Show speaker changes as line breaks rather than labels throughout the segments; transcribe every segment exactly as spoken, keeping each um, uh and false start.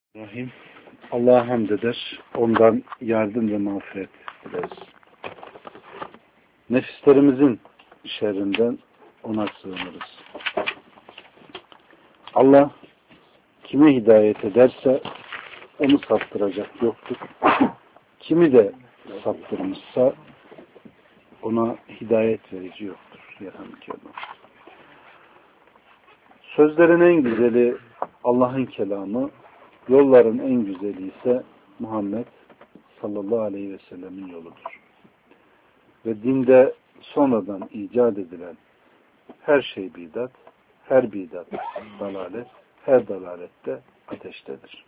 Rahim. Allah'a hamd eder. Ondan yardım ve mağfiret dileriz. Nefislerimizin şerrinden ona sığınırız. Allah kime hidayet ederse onu saptıracak yoktur. Kimi de saptırmışsa ona hidayet verici yoktur. Sözlerin en güzeli Allah'ın kelamı, yolların en güzeli ise Muhammed sallallahu aleyhi ve sellemin yoludur. Ve dinde sonradan icat edilen her şey bidat, her bidat dalalet, her dalalette ateştedir.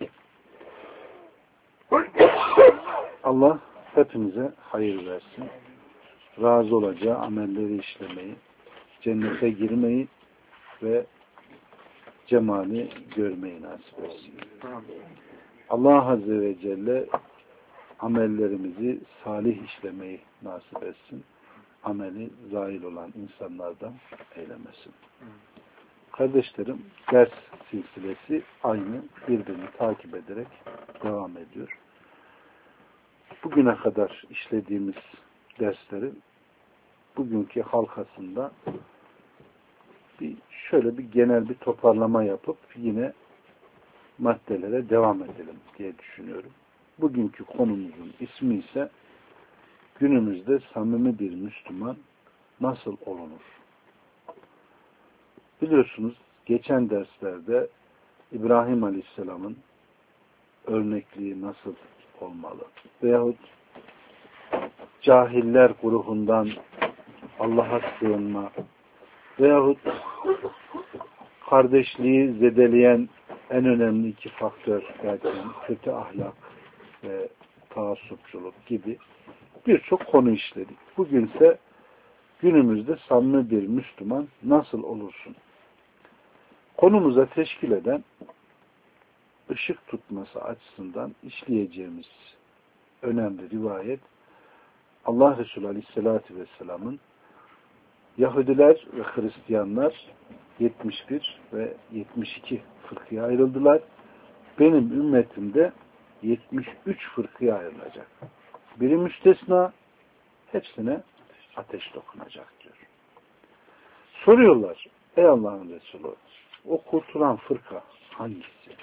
Allah hepimize hayır versin. Razı olacağı amelleri işlemeyi, cennete girmeyi ve cemali görmeyi nasip etsin. Allah Azze ve Celle amellerimizi salih işlemeyi nasip etsin. Ameli zail olan insanlardan eylemesin. Kardeşlerim, ders silsilesi aynı birbirini takip ederek devam ediyor. Bugüne kadar işlediğimiz derslerin bugünkü halkasında bir şöyle bir genel bir toparlama yapıp yine maddelere devam edelim diye düşünüyorum. Bugünkü konumuzun ismi ise günümüzde samimi bir Müslüman nasıl olunur? Biliyorsunuz geçen derslerde İbrahim Aleyhisselam'ın örnekliği nasıl olmalı? Veyahut cahiller grubundan Allah'a sığınma veyahut kardeşliği zedeleyen en önemli iki faktör derken kötü ahlak ve taassupçuluk gibi birçok konu işledik. Bugünse günümüzde samimi bir Müslüman nasıl olursun? Konumuza teşkil eden ışık tutması açısından işleyeceğimiz önemli rivayet Allah Resulü Aleyhisselatü Vesselam'ın Yahudiler ve Hristiyanlar yetmiş bir ve yetmiş iki fırkaya ayrıldılar. Benim ümmetimde yetmiş üç fırkaya ayrılacak. Biri müstesna, hepsine ateş dokunacak diyor. Soruyorlar, ey Allah'ın Resulü, o kurtulan fırka hangisi?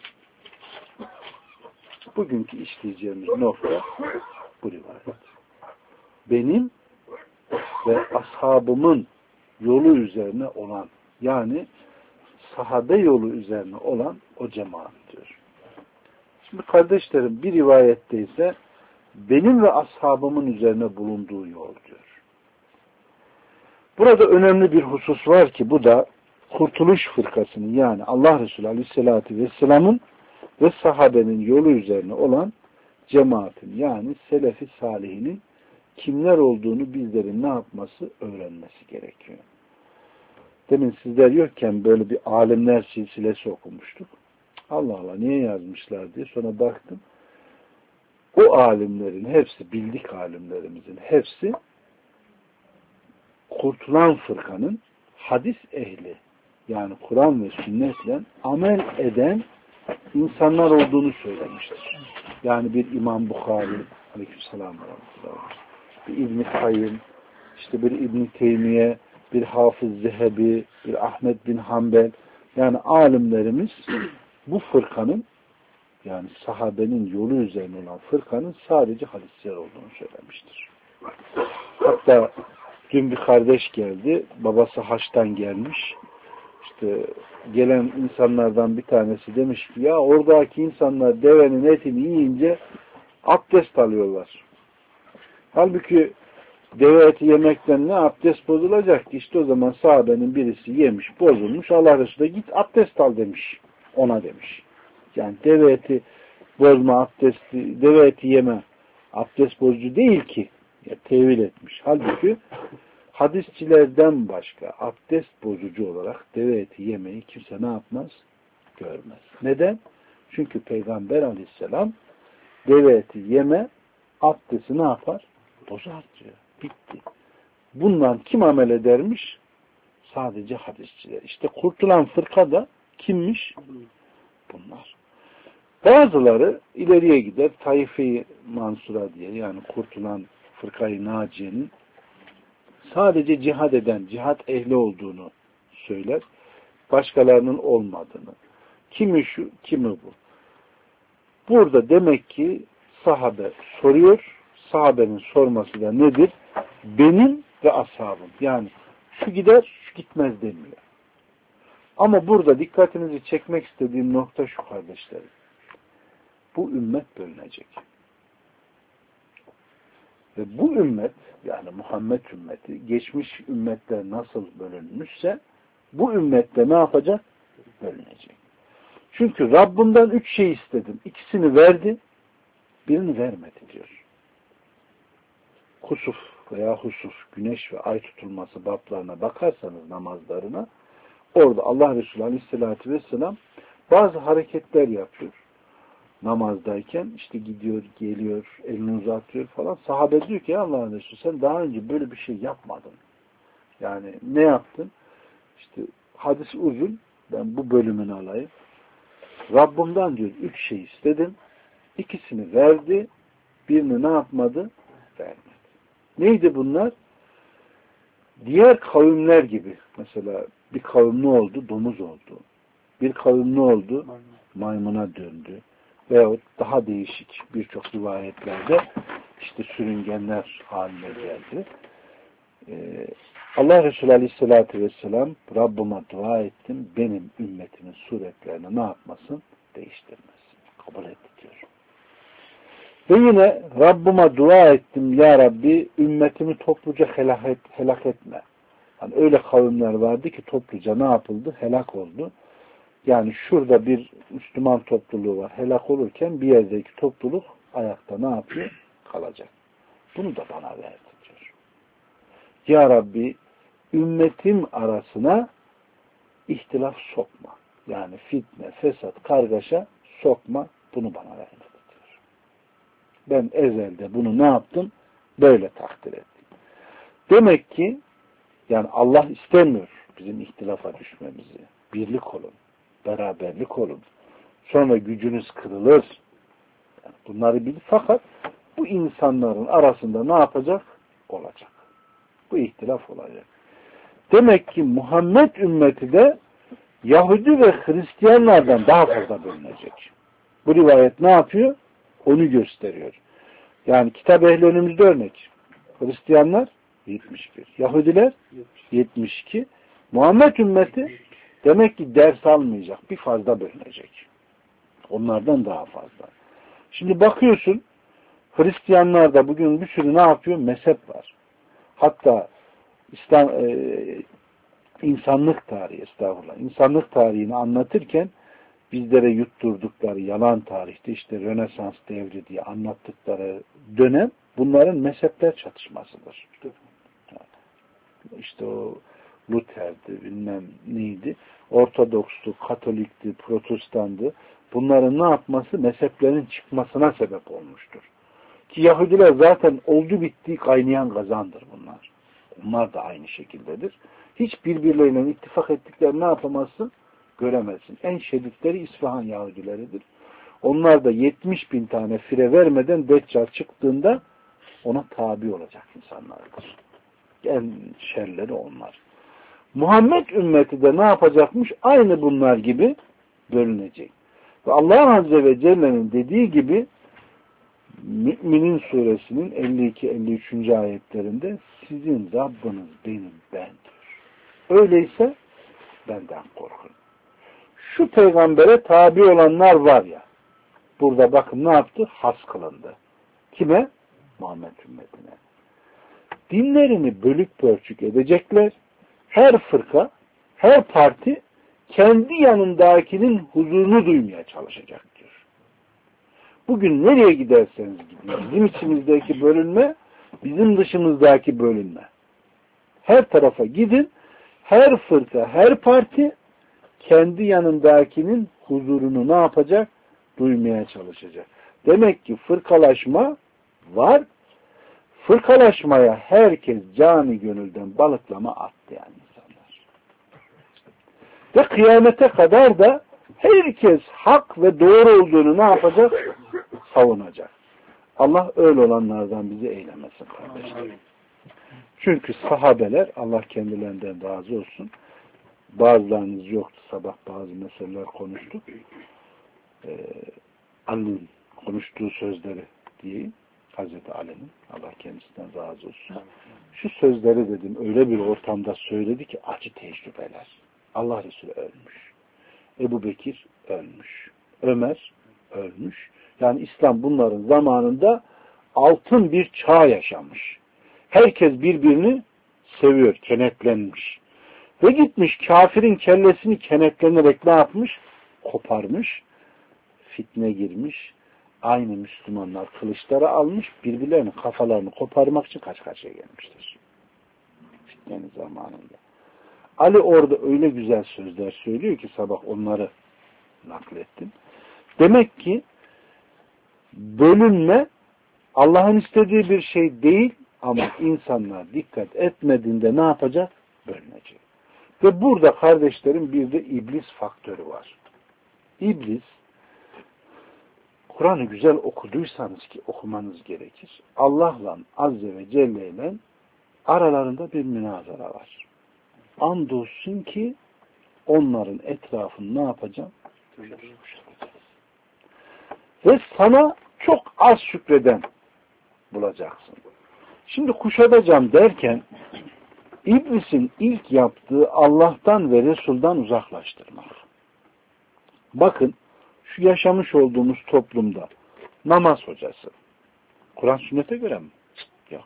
Bugünkü işleyeceğimiz nokta bu rivayet. Benim ve ashabımın yolu üzerine olan, yani sahabe yolu üzerine olan o cemaat diyor. Şimdi kardeşlerim, bir rivayette ise benim ve ashabımın üzerine bulunduğu yol diyor. Burada önemli bir husus var ki bu da Kurtuluş Fırkası'nın, yani Allah Resulü Aleyhisselatü Vesselam'ın ve sahabenin yolu üzerine olan cemaatin, yani Selefi Salihinin kimler olduğunu bizlerin ne yapması, öğrenmesi gerekiyor. Demin sizler yokken böyle bir alimler silsilesi okumuştuk. Allah Allah niye yazmışlar diye sonra baktım. O alimlerin hepsi, bildik alimlerimizin hepsi kurtulan fırkanın hadis ehli, yani Kur'an ve sünnetle amel eden insanlar olduğunu söylemiştir. Yani bir İmam Bukhari, aleykümselam, bir İbn-i Kayyım, işte bir İbn-i Teymiye, bir Hafız Zehebi, bir Ahmet bin Hanbel, yani alimlerimiz bu fırkanın, yani sahabenin yolu üzerine olan fırkanın sadece hadisler olduğunu söylemiştir. Hatta dün bir kardeş geldi, babası haçtan gelmiş, işte gelen insanlardan bir tanesi demiş ki ya oradaki insanlar devenin etini yiyince abdest alıyorlar. Halbuki deve eti yemekten ne abdest bozulacak ki? İşte o zaman sahabenin birisi yemiş, bozulmuş. Allah Resulü git abdest al demiş. Ona demiş. Yani deve eti bozma abdesti, deve eti yeme abdest bozucu değil ki. Ya, tevil etmiş. Halbuki hadisçilerden başka abdest bozucu olarak deve eti yemeyi kimse ne yapmaz? Görmez. Neden? Çünkü Peygamber Aleyhisselam deve eti yeme abdesti ne yapar? Bozar diyor. Bitti. Bundan kim amel edermiş? Sadece hadisçiler. İşte kurtulan fırka da kimmiş? Bunlar. Bazıları ileriye gider, Taife-i Mansura diye, yani kurtulan Fırkayı Naciye'nin sadece cihad eden, cihat ehli olduğunu söyler. Başkalarının olmadığını. Kimi şu, kimi bu. Burada demek ki sahabe soruyor. Sahabenin sorması da nedir? Benim ve ashabım. Yani şu gider, şu gitmez demiyor. Ama burada dikkatinizi çekmek istediğim nokta şu kardeşlerim. Bu ümmet bölünecek. Ve bu ümmet, yani Muhammed ümmeti, geçmiş ümmetler nasıl bölünmüşse bu ümmette ne yapacak? Bölünecek. Çünkü Rabbinden üç şey istedim. İkisini verdi, birini vermedi diyor. Kusuf veya husuf, güneş ve ay tutulması bablarına bakarsanız namazlarına, orada Allah Resulü Aleyhisselatü Vesselam bazı hareketler yapıyor. Namazdayken işte gidiyor, geliyor, elini uzatıyor falan. Sahabe diyor ki ya Allah Resulü sen daha önce böyle bir şey yapmadın. Yani ne yaptın? İşte hadis uzun. Ben bu bölümünü alayım. Rabbimden diyor üç şey istedim. İkisini verdi. Birini ne yapmadı? Vermedi. Neydi bunlar? Diğer kavimler gibi. Mesela bir kavim ne oldu? Domuz oldu. Bir kavim ne oldu? Maymuna döndü. Veyahut daha değişik birçok rivayetlerde işte sürüngenler haline geldi. Ee, Allah Resulü Aleyhisselatü Vesselam Rabbime dua ettim. Benim ümmetimin suretlerini ne yapmasın? Değiştirmesin. Kabul etti diyor. Ve yine Rabbime dua ettim. Ya Rabbi ümmetimi topluca helak, et, helak etme. Yani öyle kavimler vardı ki topluca ne yapıldı? Helak oldu. Yani şurada bir Müslüman topluluğu var. Helak olurken bir yerdeki topluluk ayakta ne yapıyor? Kalacak. Bunu da bana verdi diyor. Ya Rabbi ümmetim arasına ihtilaf sokma. Yani fitne, fesat, kargaşa sokma. Bunu bana verdi diyor. Ben ezelde bunu ne yaptım? Böyle takdir ettim. Demek ki yani Allah istemiyor bizim ihtilafa düşmemizi. Birlik olun. Beraberlik olun. Sonra gücünüz kırılır. Yani bunları bil. Fakat bu insanların arasında ne yapacak? Olacak. Bu ihtilaf olacak. Demek ki Muhammed ümmeti de Yahudi ve Hristiyanlardan daha fazla bölünecek. Bu rivayet ne yapıyor? Onu gösteriyor. Yani kitap ehli önümüzde örnek. Hristiyanlar yetmiş bir. Yahudiler yetmiş iki. Muhammed ümmeti demek ki ders almayacak. Bir fazla bölünecek. Onlardan daha fazla. Şimdi bakıyorsun Hristiyanlarda bugün bir sürü ne yapıyor? Mezhep var. Hatta İslam, e, insanlık tarihi, estağfurullah, insanlık tarihini anlatırken bizlere yutturdukları yalan tarihte işte Rönesans devri diye anlattıkları dönem bunların mezhepler çatışmasıdır. İşte o Luther'di, bilmem neydi, Ortodoks'tu, Katolik'ti, Protestan'dı. Bunların ne yapması? Mezheplerin çıkmasına sebep olmuştur. Ki Yahudiler zaten oldu bitti kaynayan kazandır bunlar. Onlar da aynı şekildedir. Hiç birbirleriyle ittifak ettikleri ne yapamazsın? Göremezsin. En şiddetleri İsfahan Yahudileridir. Onlar da yetmiş bin tane fire vermeden Deccal çıktığında ona tabi olacak insanlardır. En şerleri onlar. Muhammed ümmeti de ne yapacakmış? Aynı bunlar gibi bölünecek. Ve Allah Azze ve Celle'nin dediği gibi Mü'minin suresinin elli iki elli üç. ayetlerinde sizin Rabbiniz benim bendir. Öyleyse benden korkun. Şu peygambere tabi olanlar var ya, burada bakın ne yaptı? Has kılındı. Kime? Muhammed ümmetine. Dinlerini bölük pörçük edecekler. Her fırka, her parti kendi yanındakinin huzurunu duymaya çalışacak diyor. Bugün nereye giderseniz gidin, bizim içimizdeki bölünme, bizim dışımızdaki bölünme. Her tarafa gidin, her fırka, her parti kendi yanındakinin huzurunu ne yapacak? Duymaya çalışacak. Demek ki fırkalaşma var. Fırkalaşmaya herkes cani gönülden balıklama attı yani insanlar. Ve kıyamete kadar da Herkes hak ve doğru olduğunu ne yapacak? Savunacak. Allah öyle olanlardan bizi eylemesin kardeşlerim. Çünkü sahabeler, Allah kendilerinden razı olsun, bazılarınız yoktu, sabah bazı meseleler konuştuk. Ee, Ali'nin konuştuğu sözleri diyeyim. Hazreti Ali'nin, Allah kendisinden razı olsun. Şu sözleri dedim, öyle bir ortamda söyledi ki acı tecrübeler. Allah Resulü ölmüş. Ebu Bekir ölmüş. Ömer ölmüş. Yani İslam bunların zamanında altın bir çağ yaşamış. Herkes birbirini seviyor, kenetlenmiş. Ve gitmiş kafirin kellesini kenetlenerek ne yapmış? Koparmış. Fitne girmiş. Aynı Müslümanlar kılıçları almış, birbirlerinin kafalarını koparmak için kaç karşıya gelmiştir. Fitnenin zamanında. Ali orada öyle güzel sözler söylüyor ki sabah onları naklettim. Demek ki bölünme Allah'ın istediği bir şey değil ama insanlar dikkat etmediğinde ne yapacak? Bölünecek. Ve burada kardeşlerim bir de iblis faktörü var. İblis Kur'an'ı güzel okuduysanız ki okumanız gerekir. Allah'la Azze ve Celle ile aralarında bir münazara var. Andolsun ki onların etrafını ne yapacağım? Ve sana çok az şükreden bulacaksın. Şimdi kuşatacağım derken İblisin ilk yaptığı Allah'tan ve Resul'dan uzaklaştırmak. Bakın şu yaşamış olduğumuz toplumda namaz hocası. Kur'an sünnete göre mi? Yok.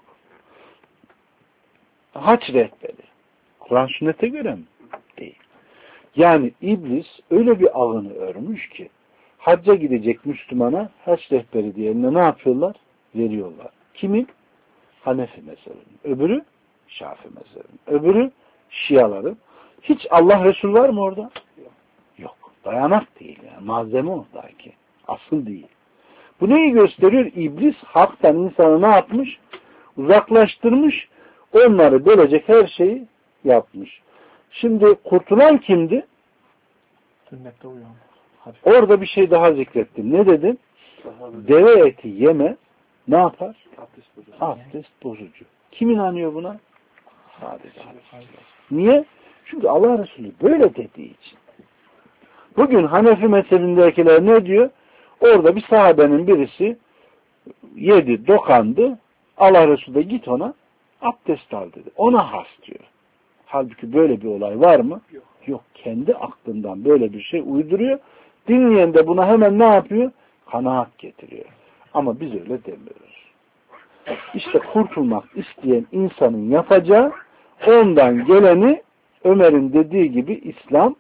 Hac rehberi. Kur'an sünnete göre mi? Değil. Yani iblis öyle bir ağını örmüş ki hacca gidecek Müslümana hac rehberi diye eline ne yapıyorlar? Veriyorlar. Kimin? Hanefi mezhebinin. Öbürü Şafii mezhebinin. Öbürü Şiaların. Hiç Allah Resul var mı orada? Yok. Dayanak değil yani. Malzeme oradaki. Asıl değil. Bu neyi gösteriyor? İblis haktan insanı ne yapmış? Uzaklaştırmış. Onları bölecek her şeyi yapmış. Şimdi kurtulan kimdi?
Sünnette uyan.
Orada bir şey daha zikrettim. Ne dedim? Deve eti yeme ne yapar?
Abdest bozucu.
Abdest bozucu. Kim inanıyor buna? Sadece. Niye? Çünkü Allah Resulü böyle dediği için. Bugün Hanefi mezhebindekiler ne diyor? Orada bir sahabenin birisi yedi, dokandı. Allah Resulü de git ona abdest al dedi. Ona has diyor. Halbuki böyle bir olay var mı? Yok. Yok. Kendi aklından böyle bir şey uyduruyor. Dinleyen de buna hemen ne yapıyor? Kanaat getiriyor. Ama biz öyle demiyoruz. İşte kurtulmak isteyen insanın yapacağı ondan geleni Ömer'in dediği gibi İslam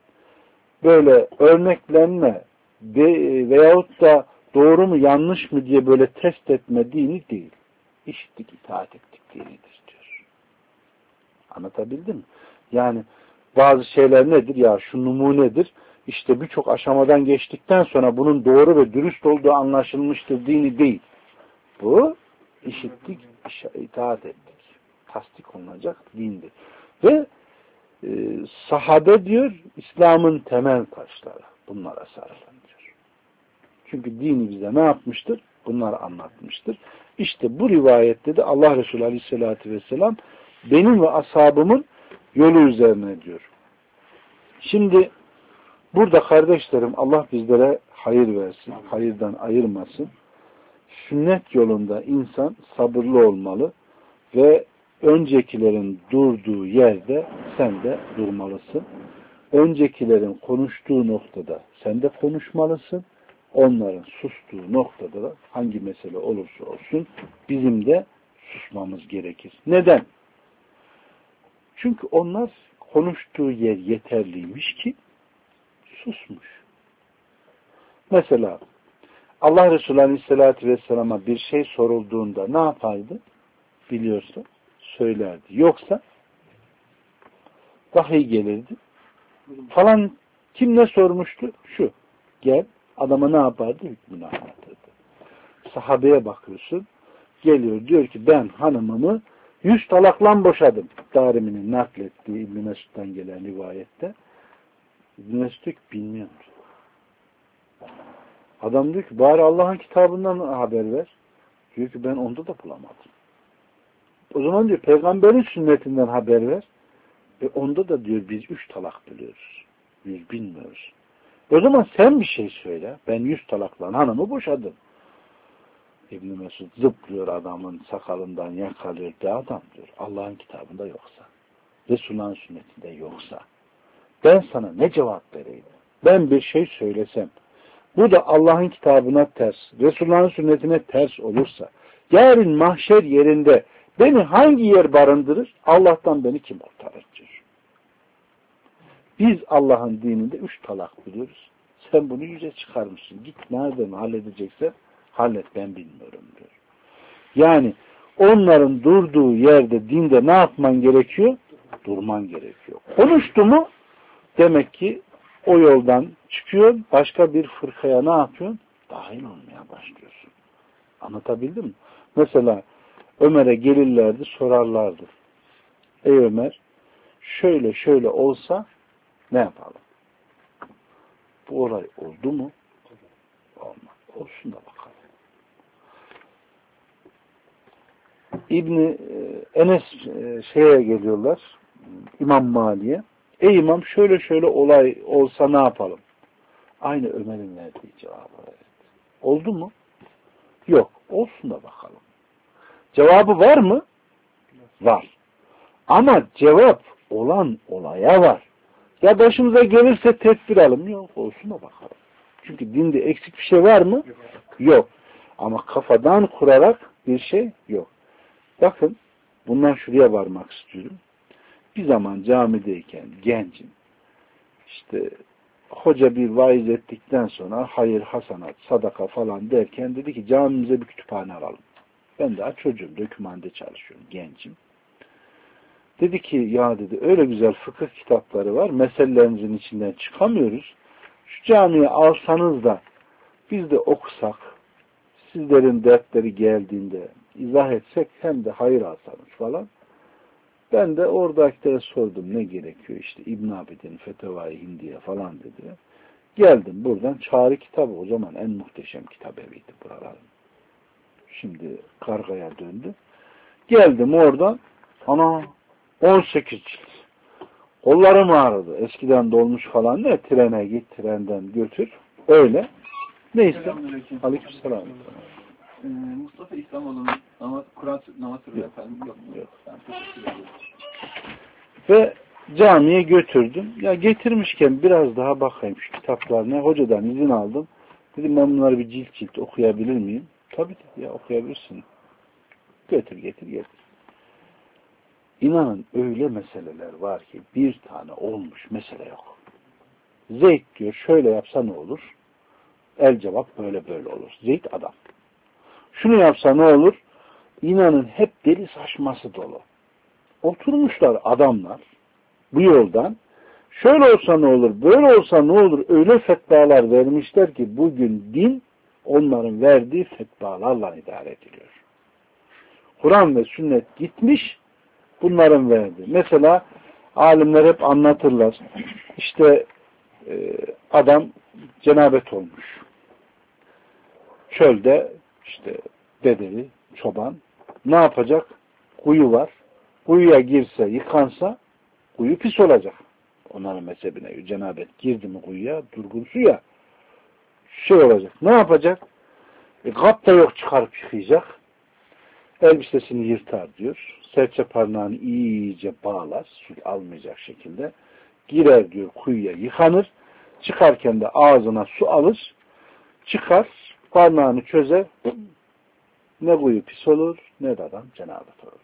böyle örneklenme veyahut da doğru mu yanlış mı diye böyle test etme dini değil. İşittik, itaat ettik dinidir diyor. Anlatabildim mi? Yani bazı şeyler nedir? Ya şu numunedir. İşte birçok aşamadan geçtikten sonra bunun doğru ve dürüst olduğu anlaşılmıştır dini değil. Bu işittik, itaat ettik. Tasdik olunacak dindir. Ve e, sahabe diyor İslam'ın temel taşları. Bunlara sarılın diyor. Çünkü dini bize ne yapmıştır? Bunları anlatmıştır. İşte bu rivayette de Allah Resulü Aleyhisselatü Vesselam benim ve ashabımın yolu üzerine diyor. Şimdi burada kardeşlerim Allah bizlere hayır versin, hayırdan ayırmasın. Sünnet yolunda insan sabırlı olmalı ve öncekilerin durduğu yerde sen de durmalısın. Öncekilerin konuştuğu noktada sen de konuşmalısın. Onların sustuğu noktada da hangi mesele olursa olsun bizim de susmamız gerekir. Neden? Çünkü onlar konuştuğu yer yeterliymiş ki susmuş. Mesela Allah Resulü Aleyhisselatü Vesselam'a bir şey sorulduğunda ne yapardı? Biliyorsa söylerdi. Yoksa vahiy gelirdi. Falan kim ne sormuştu? Şu. Gel. Adama ne yapardı? Hükmünü anlatırdı. Sahabeye bakıyorsun. Geliyor diyor ki ben hanımımı yüz talaklan boşadım. Darimi'nin naklettiği İbn-i Mesud'dan gelen rivayette. İbn-i Mesud bilmiyor. Adam diyor ki bari Allah'ın kitabından haber ver. Diyor ki ben onda da bulamadım. O zaman diyor peygamberin sünnetinden haber ver. E onda da diyor biz üç talak biliyoruz. Biz bilmiyoruz. O zaman sen bir şey söyle. Ben yüz talakla hanımı boşadım. İbn-i Mesud zıplıyor adamın sakalından yakalıyor. De adam diyor Allah'ın kitabında yoksa, Resulullah'ın sünnetinde yoksa ben sana ne cevap vereyim? Ben bir şey söylesem bu da Allah'ın kitabına ters, Resulullah'ın sünnetine ters olursa yarın mahşer yerinde beni hangi yer barındırır? Allah'tan beni kim kurtarır diyor. Biz Allah'ın dininde üç talak biliyoruz. Sen bunu yüze çıkarmışsın. Git nereden halledecekse hallet ben bilmiyorum diyor. Yani onların durduğu yerde dinde ne yapman gerekiyor? Durman gerekiyor. Konuştu mu demek ki o yoldan çıkıyor. Başka bir fırkaya ne yapıyorsun? Dahil olmaya başlıyorsun. Anlatabildim mi? Mesela Ömer'e gelirlerdi sorarlardı. Ey Ömer şöyle şöyle olsa ne yapalım? Bu olay oldu mu? Olmaz. Olsun da bakalım. İbni Enes şeye geliyorlar. İmam Mali'ye. Ey imam şöyle şöyle olay olsa ne yapalım? Aynı Ömer'in verdiği cevabı verdi. Oldu mu? Yok. Olsun da bakalım. Cevabı var mı? Var. Ama cevap olan olaya var. Ya başımıza gelirse tedbir alın. Yok. Olsun da bakalım. Çünkü dinde eksik bir şey var mı? Yok. Ama kafadan kurarak bir şey yok. Bakın bundan şuraya varmak istiyorum. Bir zaman camideyken gencim işte hoca bir vaiz ettikten sonra hayır, hasanat, sadaka falan derken dedi ki camimize bir kütüphane alalım. Ben daha çocuğum, dökümhanede çalışıyorum, gencim. Dedi ki ya dedi öyle güzel fıkıh kitapları var, meselelerimizin içinden çıkamıyoruz. Şu camiye alsanız da biz de okusak, sizlerin dertleri geldiğinde izah etsek hem de hayır alsanız falan. Ben de oradakilere sordum ne gerekiyor işte İbn Abidin Fetevai Hindiye falan dedi. Geldim buradan çağrı kitabı o zaman en muhteşem kitap eviydi buraların. Şimdi kargaya döndü. Geldim oradan ana on sekiz cilt. Kollarım ağrıdı. Eskiden dolmuş falan ne? Trene git, trenden götür. Öyle. Neyse. Aleykümselam.
Ee, Mustafa İslamoğlu'nun namaz, Kur'an namaz sürüyor efendim. Yok.
Yok.
Ben teşekkür ederim.
Ve camiye götürdüm. Ya getirmişken biraz daha bakayım şu kitaplarına. Hocadan izin aldım. Dedim ben bunları bir cilt cilt okuyabilir miyim? Tabii dedi ya okuyabilirsin. Götür getir getir. İnanın öyle meseleler var ki bir tane olmuş mesele yok. Zeyd diyor şöyle yapsa ne olur? El cevap böyle böyle olur. Zeyd adam. Şunu yapsa ne olur? İnanın hep deli saçması dolu. Oturmuşlar adamlar bu yoldan. Şöyle olsa ne olur? Böyle olsa ne olur? Öyle fetvalar vermişler ki bugün din onların verdiği fetvalarla idare ediliyor. Kur'an ve sünnet gitmiş bunların verdi. Mesela alimler hep anlatırlar. İşte e, adam cenabet olmuş. Çölde işte dedevi, çoban ne yapacak? Kuyu var. Kuyuya girse, yıkansa kuyu pis olacak. Onların mezhebine cenabet girdi mi kuyuya, durgun suya şey olacak. Ne yapacak? E, kap da yok çıkarıp yıkayacak. Elbisesini yırtar diyor. Serçe parmağını iyice bağlar. Su almayacak şekilde. Girer diyor kuyuya yıkanır. Çıkarken de ağzına su alır. Çıkar. Parmağını çözer. Ne kuyu pis olur ne de adam cenabet olur.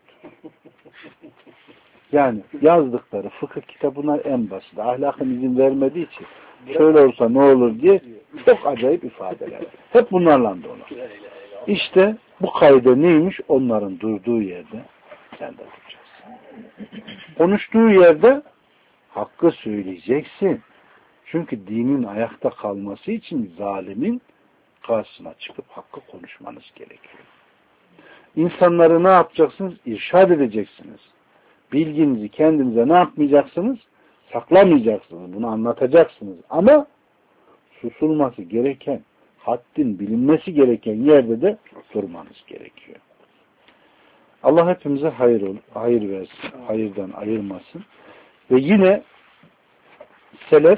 Yani yazdıkları fıkıh kitabına en basit. Ahlakın izin vermediği için şöyle olsa ne olur diye çok acayip ifadeler. Hep bunlarla dolu. İşte bu kaide neymiş? Onların durduğu yerde sen de duracaksın. Konuştuğu yerde hakkı söyleyeceksin. Çünkü dinin ayakta kalması için zalimin karşısına çıkıp hakkı konuşmanız gerekiyor. İnsanları ne yapacaksınız? İrşad edeceksiniz. Bilginizi kendinize ne yapmayacaksınız? Saklamayacaksınız. Bunu anlatacaksınız. Ama susulması gereken haddin bilinmesi gereken yerde de durmanız gerekiyor. Allah hepimize hayır, ol, hayır versin, hayırdan ayırmasın. Ve yine selef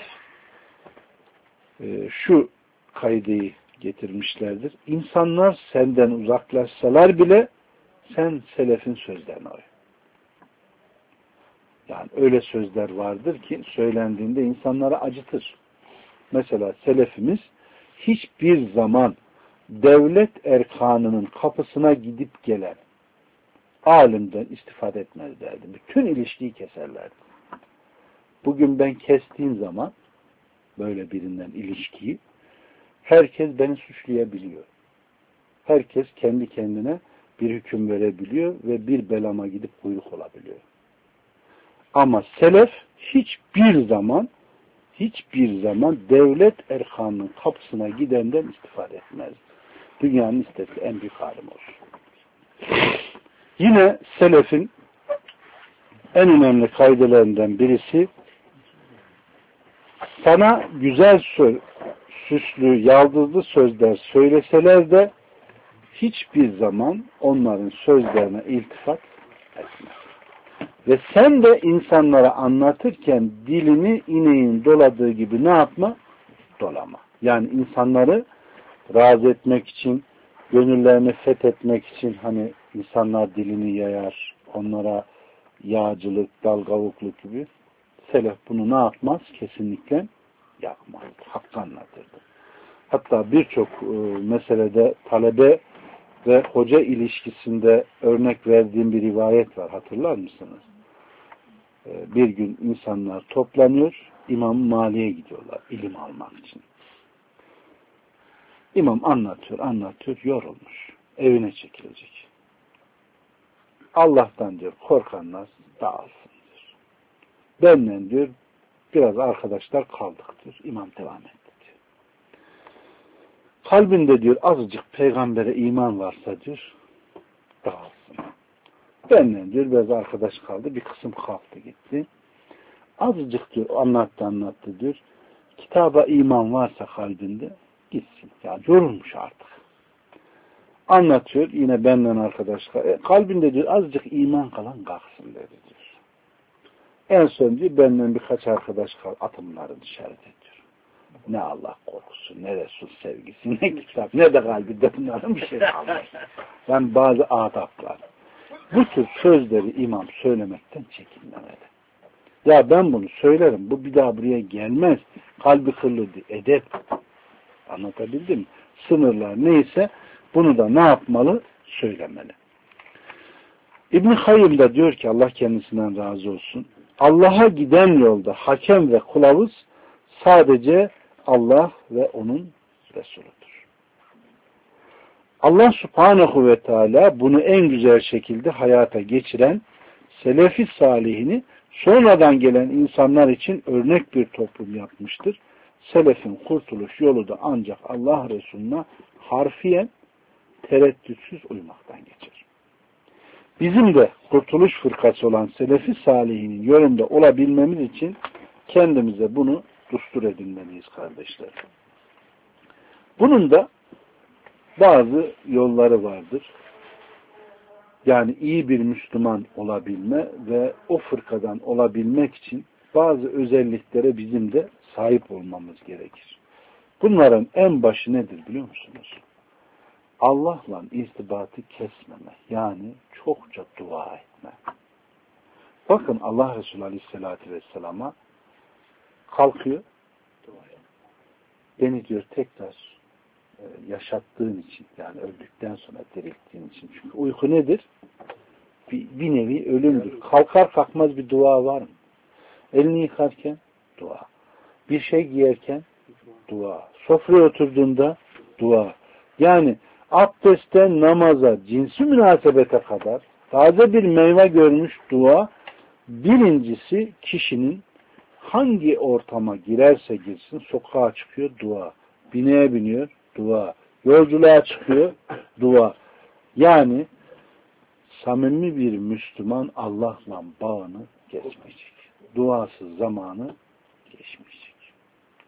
e, şu kaideyi getirmişlerdir. İnsanlar senden uzaklaşsalar bile sen selefin sözlerine uy. Yani öyle sözler vardır ki söylendiğinde insanlara acıtır. Mesela selefimiz hiçbir zaman devlet erkanının kapısına gidip gelen alimden istifade etmezlerdi. Bütün ilişkiyi keserlerdi. Bugün ben kestiğim zaman böyle birinden ilişkiyi herkes beni suçlayabiliyor. Herkes kendi kendine bir hüküm verebiliyor ve bir belama gidip kuyruk olabiliyor. Ama selef hiçbir zaman hiçbir zaman devlet erkanının kapısına gidenden istifade etmez. Dünyanın istediği en büyük alim olur. Yine selefin en önemli kaidelerinden birisi sana güzel söz, süslü, yaldızlı sözler söyleseler de hiçbir zaman onların sözlerine iltifat etmez. Ve sen de insanlara anlatırken dilini ineğin doladığı gibi ne yapma? Dolama. Yani insanları razı etmek için, gönüllerini fethetmek için hani insanlar dilini yayar, onlara yağcılık, dalgavukluk gibi. Selef bunu ne yapmaz? Kesinlikle yapmaz. Hakkı anlatırdı. Hatta birçok e, meselede talebe ve hoca ilişkisinde örnek verdiğim bir rivayet var. Hatırlar mısınız? E, bir gün insanlar toplanıyor, İmam Mali'ye gidiyorlar ilim almak için. İmam anlatıyor, anlatıyor, yorulmuş. Evine çekilecek. Allah'tan diyor korkanlar dağılsın diyor. Benle diyor biraz arkadaşlar kaldık diyor. İmam devam etti diyor. Kalbinde diyor azıcık peygambere iman varsa diyor dağılsın. Benle diyor biraz arkadaş kaldı. Bir kısım kalktı gitti. Azıcık diyor anlattı anlattı diyor. Kitaba iman varsa kalbinde gitsin. Yani yorulmuş artık. Anlatıyor. Yine benden arkadaşlar. E, kalbinde diyor azıcık iman kalan kalksın dedi diyor. En son diyor benden birkaç arkadaş kal. Atın bunları dışarı diyor. Ne Allah korkusu, ne Resul sevgisi, ne kitap, ne de kalbinde bunların bir şey kalmaz. Yani bazı adaplar. Bu tür sözleri imam söylemekten çekinmemeli. Ya ben bunu söylerim. Bu bir daha buraya gelmez. Kalbi kırıldı. Edep. Anlatabildim mi? Sınırlar neyse bunu da ne yapmalı? Söylemeli. İbn-i Kayyım da diyor ki Allah kendisinden razı olsun. Allah'a giden yolda hakem ve kılavuz sadece Allah ve onun Resuludur. Allah Subhanahu ve Teala bunu en güzel şekilde hayata geçiren Selefi salihini sonradan gelen insanlar için örnek bir toplum yapmıştır. Selefin kurtuluş yolu da ancak Allah Resulüne harfiyen tereddütsüz uymaktan geçer. Bizim de kurtuluş fırkası olan Selefi salihinin yolunda olabilmemiz için kendimize bunu düstur edinmeliyiz kardeşler. Bunun da bazı yolları vardır. Yani iyi bir Müslüman olabilme ve o fırkadan olabilmek için bazı özelliklere bizim de sahip olmamız gerekir. Bunların en başı nedir biliyor musunuz? Allah'la irtibatı kesmeme. Yani çokça dua etme. Bakın Allah Resulü Aleyhisselatü Vesselam'a kalkıyor. Beni diyor tekrar yaşattığın için yani öldükten sonra dirilttiğin için. Çünkü uyku nedir? Bir, bir nevi ölümdür. Kalkar kalkmaz bir dua var mı? Elini yıkarken dua. Bir şey giyerken dua. Sofraya oturduğunda dua. Yani abdestten namaza, cinsi münasebete kadar taze bir meyve görmüş dua. Birincisi kişinin hangi ortama girerse girsin sokağa çıkıyor dua. Bineğe biniyor dua. Yolculuğa çıkıyor dua. Yani samimi bir Müslüman Allah'la bağını kesmeyecek. Duasız zamanı geçmeyecek.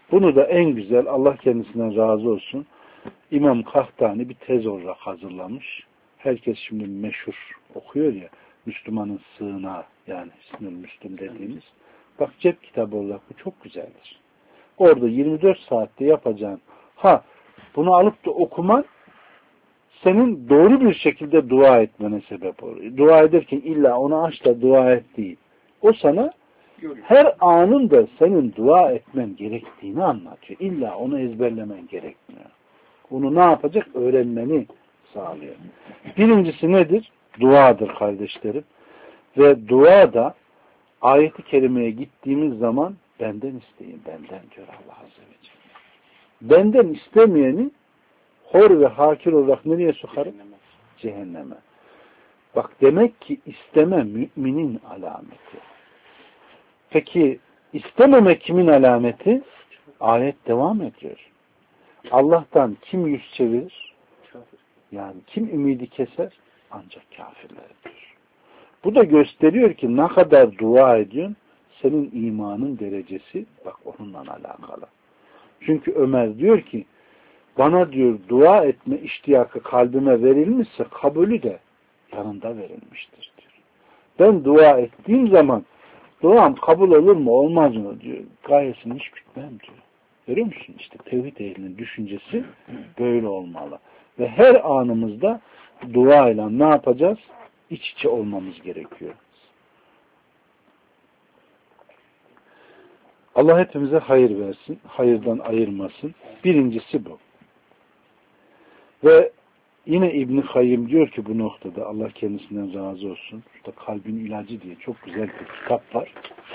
Bunu da en güzel, Allah kendisinden razı olsun, İmam Kahtani bir tez olarak hazırlamış. Herkes şimdi meşhur okuyor ya, Müslümanın sığınağı, yani Hisnül Müslüm dediğimiz. Bak, cep kitabı olarak bu çok güzeldir. Orada yirmi dört saatte yapacağın, ha bunu alıp da okuman senin doğru bir şekilde dua etmene sebep oluyor. Dua ederken illa onu aç da dua et değil. O sana her anında senin dua etmen gerektiğini anlatıyor. İlla onu ezberlemen gerekmiyor. Onu ne yapacak? Öğrenmeni sağlıyor. Birincisi nedir? Duadır kardeşlerim. Ve dua da ayet-i kerimeye gittiğimiz zaman benden isteyin, benden diyor Allah Azze ve Celle. Benden istemeyeni hor ve hakir olarak nereye sokarım? Cehenneme. Cehenneme. Bak, demek ki isteme müminin alameti. Peki istememe kimin alameti? Ayet devam ediyor. Allah'tan kim yüz çevirir? Yani kim ümidi keser? Ancak kafirlerdir. Bu da gösteriyor ki ne kadar dua ediyorsun, senin imanın derecesi bak onunla alakalı. Çünkü Ömer diyor ki bana diyor dua etme iştiyakı kalbime verilmişse kabulü de yanında verilmiştir diyor. Ben dua ettiğim zaman duam kabul olur mu olmaz mı diyor. Gayesini hiç bitmem diyor. Görüyor musun? İşte tevhid ehlinin düşüncesi böyle olmalı. Ve her anımızda duayla ne yapacağız? İç içe olmamız gerekiyor. Allah hepimize hayır versin. Hayırdan ayırmasın. Birincisi bu. Ve yine İbn-i Kayyim diyor ki bu noktada Allah kendisinden razı olsun. Şurada Kalbin İlacı diye çok güzel bir kitap var.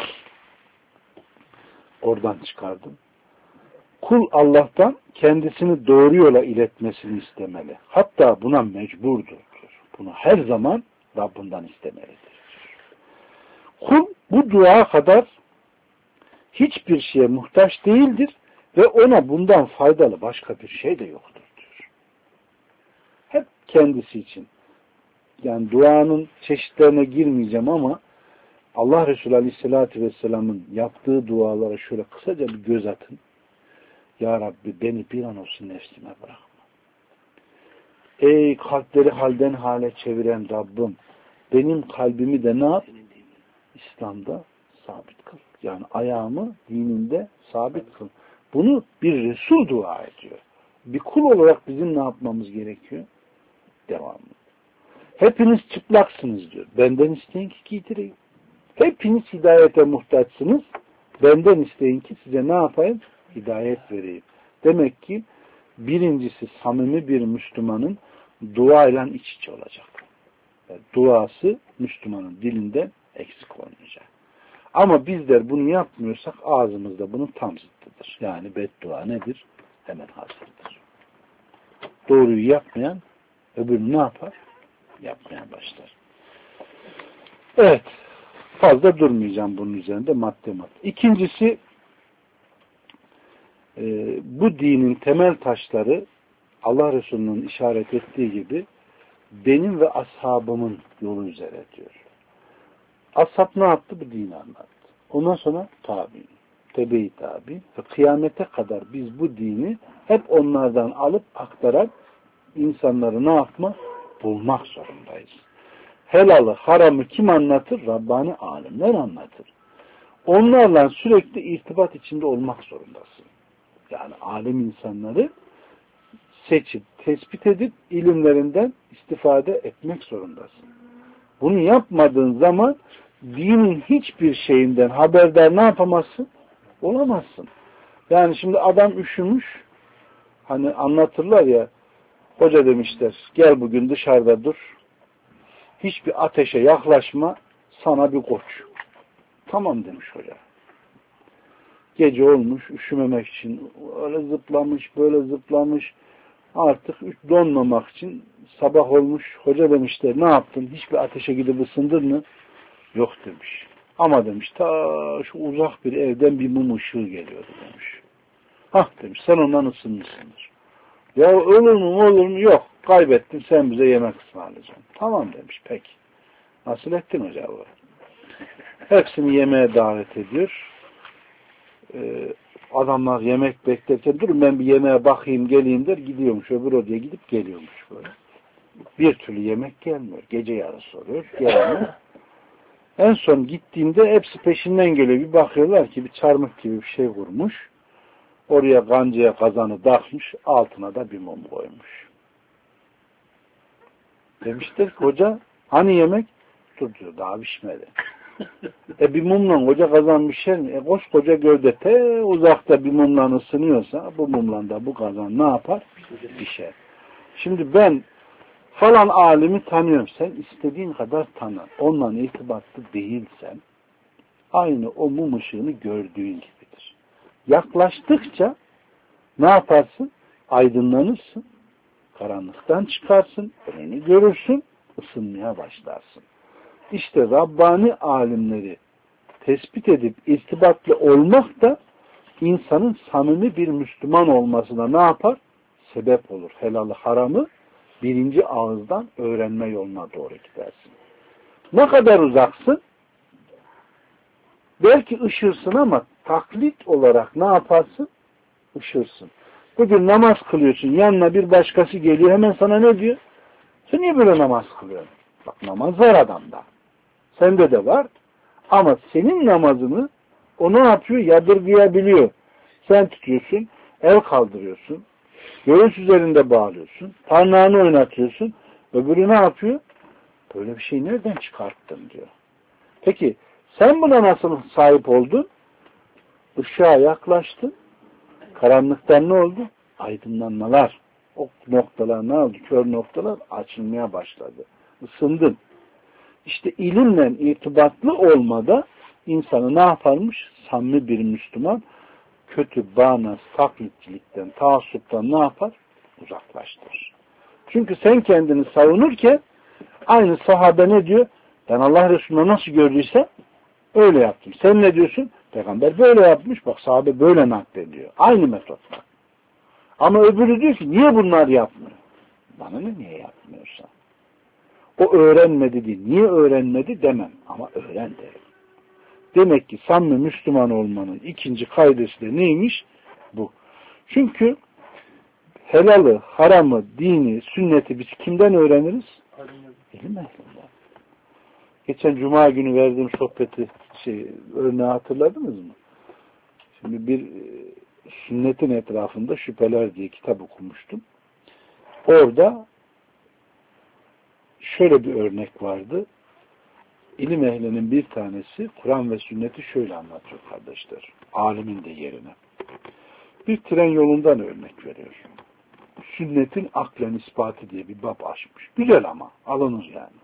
Oradan çıkardım. Kul Allah'tan kendisini doğru yola iletmesini istemeli. Hatta buna mecburdur diyor. Bunu her zaman Rabbinden istemelidir. Kul bu dua kadar hiçbir şeye muhtaç değildir ve ona bundan faydalı başka bir şey de yoktur diyor. Hep kendisi için. Yani duanın çeşitlerine girmeyeceğim ama Allah Resulü Aleyhisselatü Vesselam'ın yaptığı dualara şöyle kısaca bir göz atın. Ya Rabbi beni bir an olsun nefsime bırakma. Ey kalpleri halden hale çeviren Rabbim, benim kalbimi de ne yap? İslam'da sabit kıl. Yani ayağımı dininde sabit kıl. Bunu bir Resul dua ediyor. Bir kul olarak bizim ne yapmamız gerekiyor? Devamlı. Hepiniz çıplaksınız diyor. Benden isteyin ki giydireyim. Hepiniz hidayete muhtaçsınız. Benden isteyin ki size ne yapayım? Hidayet vereyim. Demek ki birincisi samimi bir Müslümanın duayla iç içe olacak. Yani duası Müslümanın dilinden eksik olmayacak. Ama bizler bunu yapmıyorsak ağzımızda bunun tam zıttıdır. Yani beddua nedir? Hemen hazırdır. Doğruyu yapmayan öbürünü ne yapar? Yapmaya başlar. Evet. Fazla durmayacağım bunun üzerinde madde madde. İkincisi e, bu dinin temel taşları Allah Resulü'nün işaret ettiği gibi benim ve ashabımın yolu üzere diyor. Ashab ne yaptı? Bu dini anlattı. Ondan sonra tabi, tebe-i tabi ve kıyamete kadar biz bu dini hep onlardan alıp aktarak insanları ne yapmak? Bulmak zorundayız. Helalı, haramı kim anlatır? Rabbani alimler anlatır. Onlarla sürekli irtibat içinde olmak zorundasın. Yani alim insanları seçip, tespit edip ilimlerinden istifade etmek zorundasın. Bunu yapmadığın zaman dinin hiçbir şeyinden haberdar ne yapamazsın? Olamazsın. Yani şimdi adam üşümüş, hani anlatırlar ya, hoca demişler, gel bugün dışarıda dur, hiçbir ateşe yaklaşma, sana bir koç. Tamam demiş hoca. Gece olmuş, üşümemek için öyle zıplamış, böyle zıplamış, artık donmamak için sabah olmuş, hoca demişler, ne yaptın? Hiçbir ateşe gidip ısındın mı? Yok demiş. Ama demiş, ta şu uzak bir evden bir mum ışığı geliyordu demiş. Hah demiş, sen ondan ısınmışsındır. Ya olur mu olur mu? Yok. Kaybettin, sen bize yemek ısmarlayacaksın. Tamam demiş, peki. Nasıl ettin hoca bu? Hepsini yemeğe davet ediyor. Ee, Adamlar yemek beklerken durun ben bir yemeğe bakayım geleyim der, gidiyormuş öbür odaya gidip geliyormuş böyle. Bir türlü yemek gelmiyor. Gece yarısı oluyor, gelmiyor. En son gittiğimde hepsi peşinden geliyor. Bir bakıyorlar ki bir çarmıh gibi bir şey vurmuş. Oraya kancaya kazanı takmış, altına da bir mum koymuş. Demiştir ki hoca hani yemek? Dur diyor daha pişmedi. E bir mumla koca kazan pişer mi? E koskoca gövde te uzakta bir mumla ısınıyorsa bu mumla da bu kazan ne yapar? Pişer. Şimdi ben falan alimi tanıyorum. Sen istediğin kadar tanı. Onunla irtibatlı değilsen aynı o mum ışığını gördüğün gibidir. Yaklaştıkça ne yaparsın? Aydınlanırsın. Karanlıktan çıkarsın. Önünü görürsün. Isınmaya başlarsın. İşte Rabbani alimleri tespit edip irtibatlı olmak da insanın samimi bir Müslüman olmasına ne yapar? Sebep olur. Helalı haramı birinci ağızdan öğrenme yoluna doğru gidersin. Ne kadar uzaksın? Belki ışırsın ama taklit olarak ne yaparsın? Işırsın. Bugün namaz kılıyorsun. Yanına bir başkası geliyor. Hemen sana ne diyor? Sen niye böyle namaz kılıyorsun? Bak namaz var adamda. Sende de var. Ama senin namazını o ne yapıyor? Yadırgayabiliyor. Sen tutuyorsun. El kaldırıyorsun. Göğüs üzerinde bağlıyorsun. Parmağını oynatıyorsun. Öbürü ne yapıyor? Böyle bir şey nereden çıkarttın diyor. Peki sen buna nasıl sahip oldun? Işığa yaklaştın. Karanlıktan ne oldu? Aydınlanmalar. O noktalar ne oldu? Kör noktalar açılmaya başladı. Isındın. İşte ilimle irtibatlı olmada insanı ne yaparmış? Samimi bir Müslüman kötü, bağnaz, taklitçilikten, taassuptan ne yapar? Uzaklaştırır. Çünkü sen kendini savunurken aynı sahabe ne diyor? Ben Allah Resulü'nü nasıl gördüyse öyle yaptım. Sen ne diyorsun? Peygamber böyle yapmış. Bak sahabe böyle naklediyor. Aynı metotla. Ama öbürü diyor ki niye bunlar yapmıyor? Bana ne niye yapmıyorsa? O öğrenmedi diye. Niye öğrenmedi demem. Ama öğren derim. Demek ki samimi Müslüman olmanın ikinci kaidesi de neymiş? Bu. Çünkü helalı, haramı, dini, sünneti biz kimden öğreniriz? İlim ehlinden. Geçen Cuma günü verdiğim sohbeti şey, örneği hatırladınız mı? Şimdi bir sünnetin etrafında şüpheler diye kitap okumuştum. Orada şöyle bir örnek vardı. İlim ehlinin bir tanesi Kur'an ve sünneti şöyle anlatıyor kardeşler. Alimin de yerine. Bir tren yolundan örnek veriyor. Sünnetin aklen ispatı diye bir bab açmış. Güzel ama alınır yani.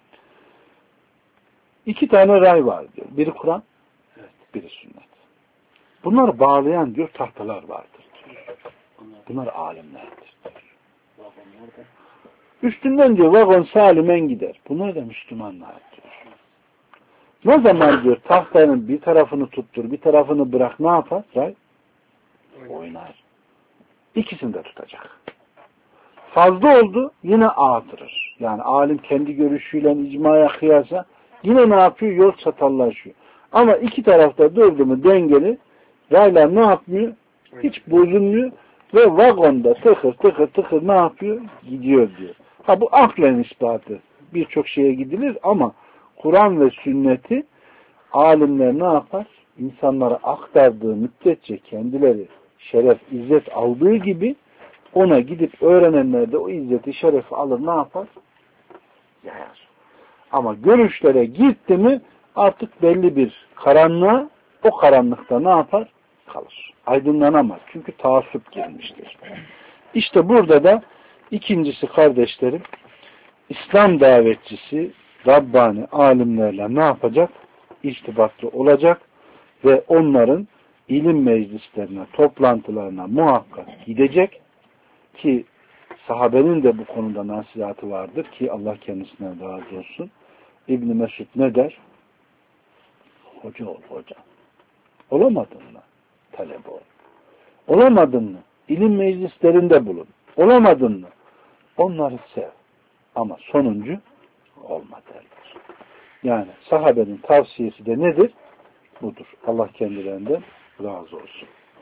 İki tane ray var diyor. Biri Kur'an, biri sünnet. Bunları bağlayan diyor tahtalar vardır diyor. Bunlar alimlerdir diyor. Üstünden diyor vagon salimen gider. Bunlar da Müslümanlar diyor. Ne zaman diyor tahtanın bir tarafını tuttur, bir tarafını bırak ne yapar? Ray? Oynar. İkisini de tutacak. Fazla oldu yine artırır. Yani alim kendi görüşüyle icmaya kıyasa yine ne yapıyor? Yol çatallaşıyor. Ama iki tarafta durdu mu dengeli raylar ne yapmıyor? Hiç bozulmuyor ve vagonda tıkır tıkır tıkır ne yapıyor? Gidiyor diyor. Ha bu aklen ispatı. Birçok şeye gidilir ama Kur'an ve sünneti alimler ne yapar? İnsanlara aktardığı müddetçe kendileri şeref, izzet aldığı gibi ona gidip öğrenenler de o izzeti, şerefi alır ne yapar? Yayar. Ama görüşlere gitti mi artık belli bir karanlığa o karanlıkta ne yapar? Kalır. Aydınlanamaz. Çünkü taassup girmiştir. İşte burada da ikincisi kardeşlerim İslam davetçisi Rabbani alimlerle ne yapacak? İrtibatlı olacak ve onların ilim meclislerine, toplantılarına muhakkak gidecek ki sahabenin de bu konuda nasihatı vardır ki Allah kendisinden razı olsun. İbn Mesud ne der? Hoca ol hoca. Olamadın mı? Talebe ol. Olamadın mı? İlim meclislerinde bulun. Olamadın mı? Onları sev. Ama sonuncu olma derler. Yani sahabenin tavsiyesi de nedir? Budur. Allah kendilerinden razı olsun.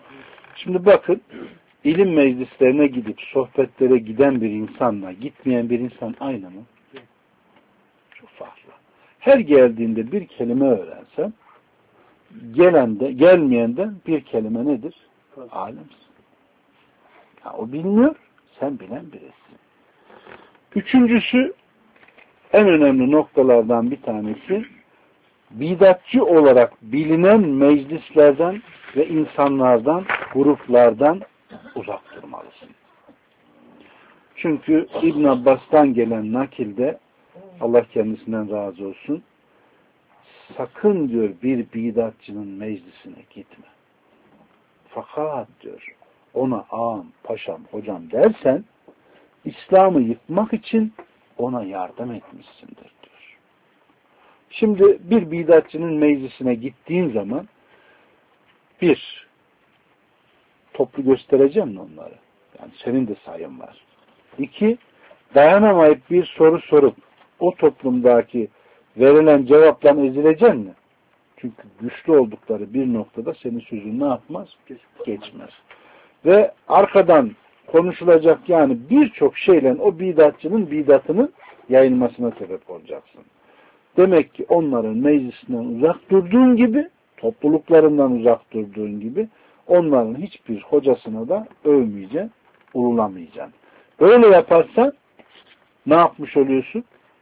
Şimdi bakın, ilim meclislerine gidip sohbetlere giden bir insanla gitmeyen bir insan aynı mı? Çok farklı. Her geldiğinde bir kelime öğrensen, gelende, gelmeyenden bir kelime nedir? Alimsin. Ya, o bilmiyor, sen bilen birisin. Üçüncüsü, en önemli noktalardan bir tanesi, bidatçı olarak bilinen meclislerden ve insanlardan, gruplardan uzak durmalısın. Çünkü İbn Abbas'tan gelen nakilde, Allah kendisinden razı olsun, sakın diyor bir bidatçının meclisine gitme. Fakat diyor, ona ağam, paşam, hocam dersen, İslam'ı yıkmak için ona yardım etmişsindir diyor. Şimdi bir bidatçının meclisine gittiğin zaman, bir, toplu göstereceğim mi onları? Yani senin de sayın var. İki, dayanamayıp bir soru sorup o toplumdaki verilen cevaptan ezileceksin mi? Çünkü güçlü oldukları bir noktada senin sözün ne yapmaz? Geçmez. Ve arkadan konuşulacak yani birçok şeyle o bidatçının bidatının yayılmasına sebep olacaksın. Demek ki onların meclisinden uzak durduğun gibi, topluluklarından uzak durduğun gibi onların hiçbir hocasına da övmeyeceksin, ululamayacaksın. Böyle yaparsan ne yapmış oluyorsun?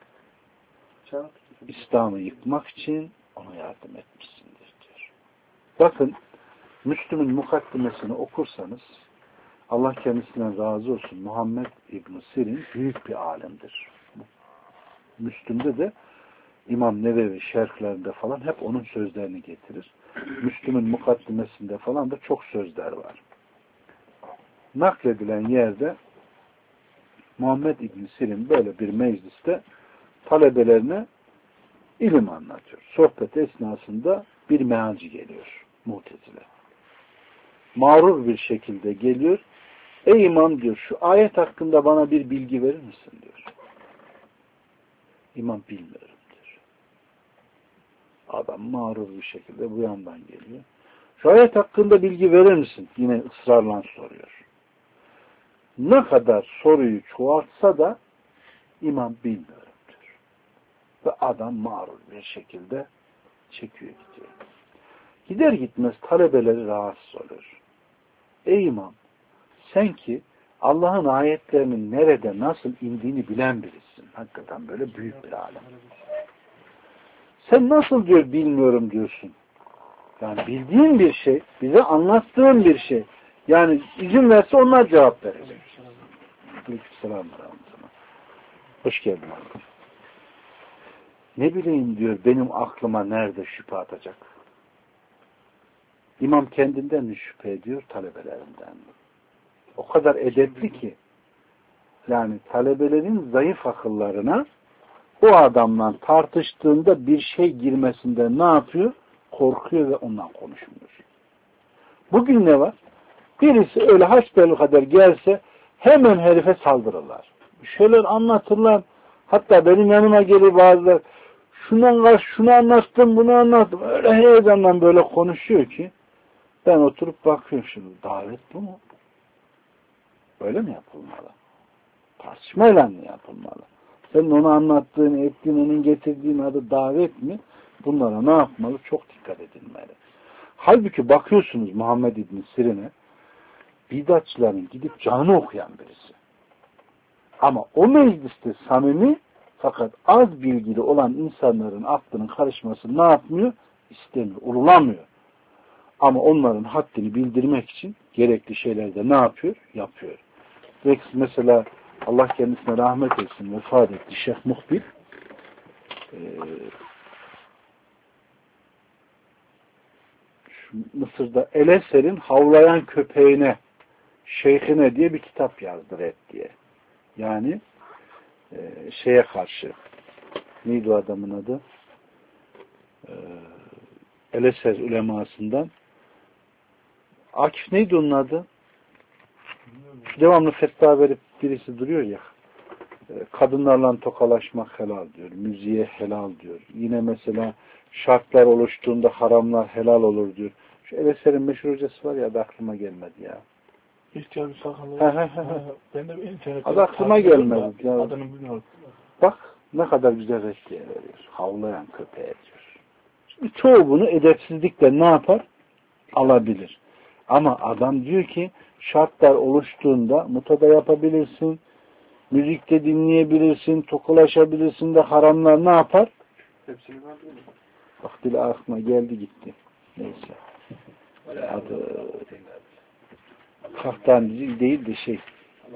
İslam'ı yıkmak için ona yardım etmişsindir diyor. Bakın, Müslüm'ün mukaddimesini okursanız, Allah kendisinden razı olsun, Muhammed İbn Sirin büyük bir alimdir. Müslüm'de de İmam Nevevi şerhlerinde falan hep onun sözlerini getirir. Müslüm'ün mukaddimesinde falan da çok sözler var. Nakledilen yerde Muhammed İbn Sirin böyle bir mecliste talebelerine ilim anlatıyor. Sohbet esnasında bir mealci geliyor. Mu'tezile. Mağrur bir şekilde geliyor. Ey imam diyor, şu ayet hakkında bana bir bilgi verir misin diyor. İmam bilmiyorum diyor. Adam mağrur bir şekilde bu yandan geliyor. Şu ayet hakkında bilgi verir misin? Yine ısrarla soruyor. Ne kadar soruyu çoğaltsa da imam bilmiyorum diyor. Ve adam mağrur bir şekilde çekiyor gidiyor. Gider gitmez talebeleri rahatsız oluyor. Ey imam, sen ki Allah'ın ayetlerinin nerede nasıl indiğini bilen birisin. Hakikaten böyle büyük bir alim. Sen nasıl diyor bilmiyorum diyorsun. Yani bildiğin bir şey, bize anlattığın bir şey. Yani izin verse onlar cevap verecek. Aleykümselam. Hoş geldin. Ne bileyim diyor, benim aklıma nerede şüphe atacak. İmam kendinden mi şüphe ediyor, talebelerinden mi? O kadar edepli ki, yani talebelerin zayıf akıllarına o adamla tartıştığında bir şey girmesinden ne yapıyor? Korkuyor ve ondan konuşmuyor. Bugün ne var? Birisi öyle hasbelkader gelse hemen herife saldırırlar. Bir şeyler anlatırlar. Hatta benim yanıma gelir bazıları, şunu, şunu anlattım, bunu anlattım. Öyle heyecanla böyle konuşuyor ki ben oturup bakıyorum şimdi. Davet bu mu? Öyle mi yapılmalı? Tartışmayla mı yapılmalı? Senin onu anlattığın, ettiğin, onun getirdiğin adı davet mi? Bunlara ne yapmalı? Çok dikkat edilmeli. Halbuki bakıyorsunuz Muhammed İbn Sirin'e, bidatçıların gidip canı okuyan birisi. Ama o mecliste samimi fakat az bilgili olan insanların aklının karışması ne yapmıyor? İstemiyor, urulamıyor. Ama onların haddini bildirmek için gerekli şeyler de ne yapıyor? Yapıyor. Mesela Allah kendisine rahmet etsin, vefat etti Şeyh Muhbil. Ee, şu Mısır'da El-Eser'in havlayan köpeğine, şeyhine diye bir kitap yazdı Red diye. Yani e, şeye karşı, neydi o adamın adı? Ee, El-Eser ulemasından Akif neydi onun adı? Devamlı fetva verip birisi duruyor ya, kadınlarla tokalaşmak helal diyor, müziğe helal diyor. Yine mesela şartlar oluştuğunda haramlar helal olur diyor. Şu Eveser'in meşhur hocası var ya, adı aklıma gelmedi ya.
İhtiyar bir sakallı.
He he he.
Ben de internette
Adı aklıma gelmedi. Ya.
Adını bilmiyorum.
Bak ne kadar güzel reddiye veriyor. Havlayan köpeğe diyor. Şimdi çoğu bunu edepsizlikle ne yapar? Alabilir. Ama adam diyor ki şartlar oluştuğunda mutada yapabilirsin, müzikte dinleyebilirsin, tokalaşabilirsin de haramlar ne yapar?
Hepsini var değil mi?
Bak dili aklıma geldi gitti. Neyse. Adı Kahtan dizi değil de şey.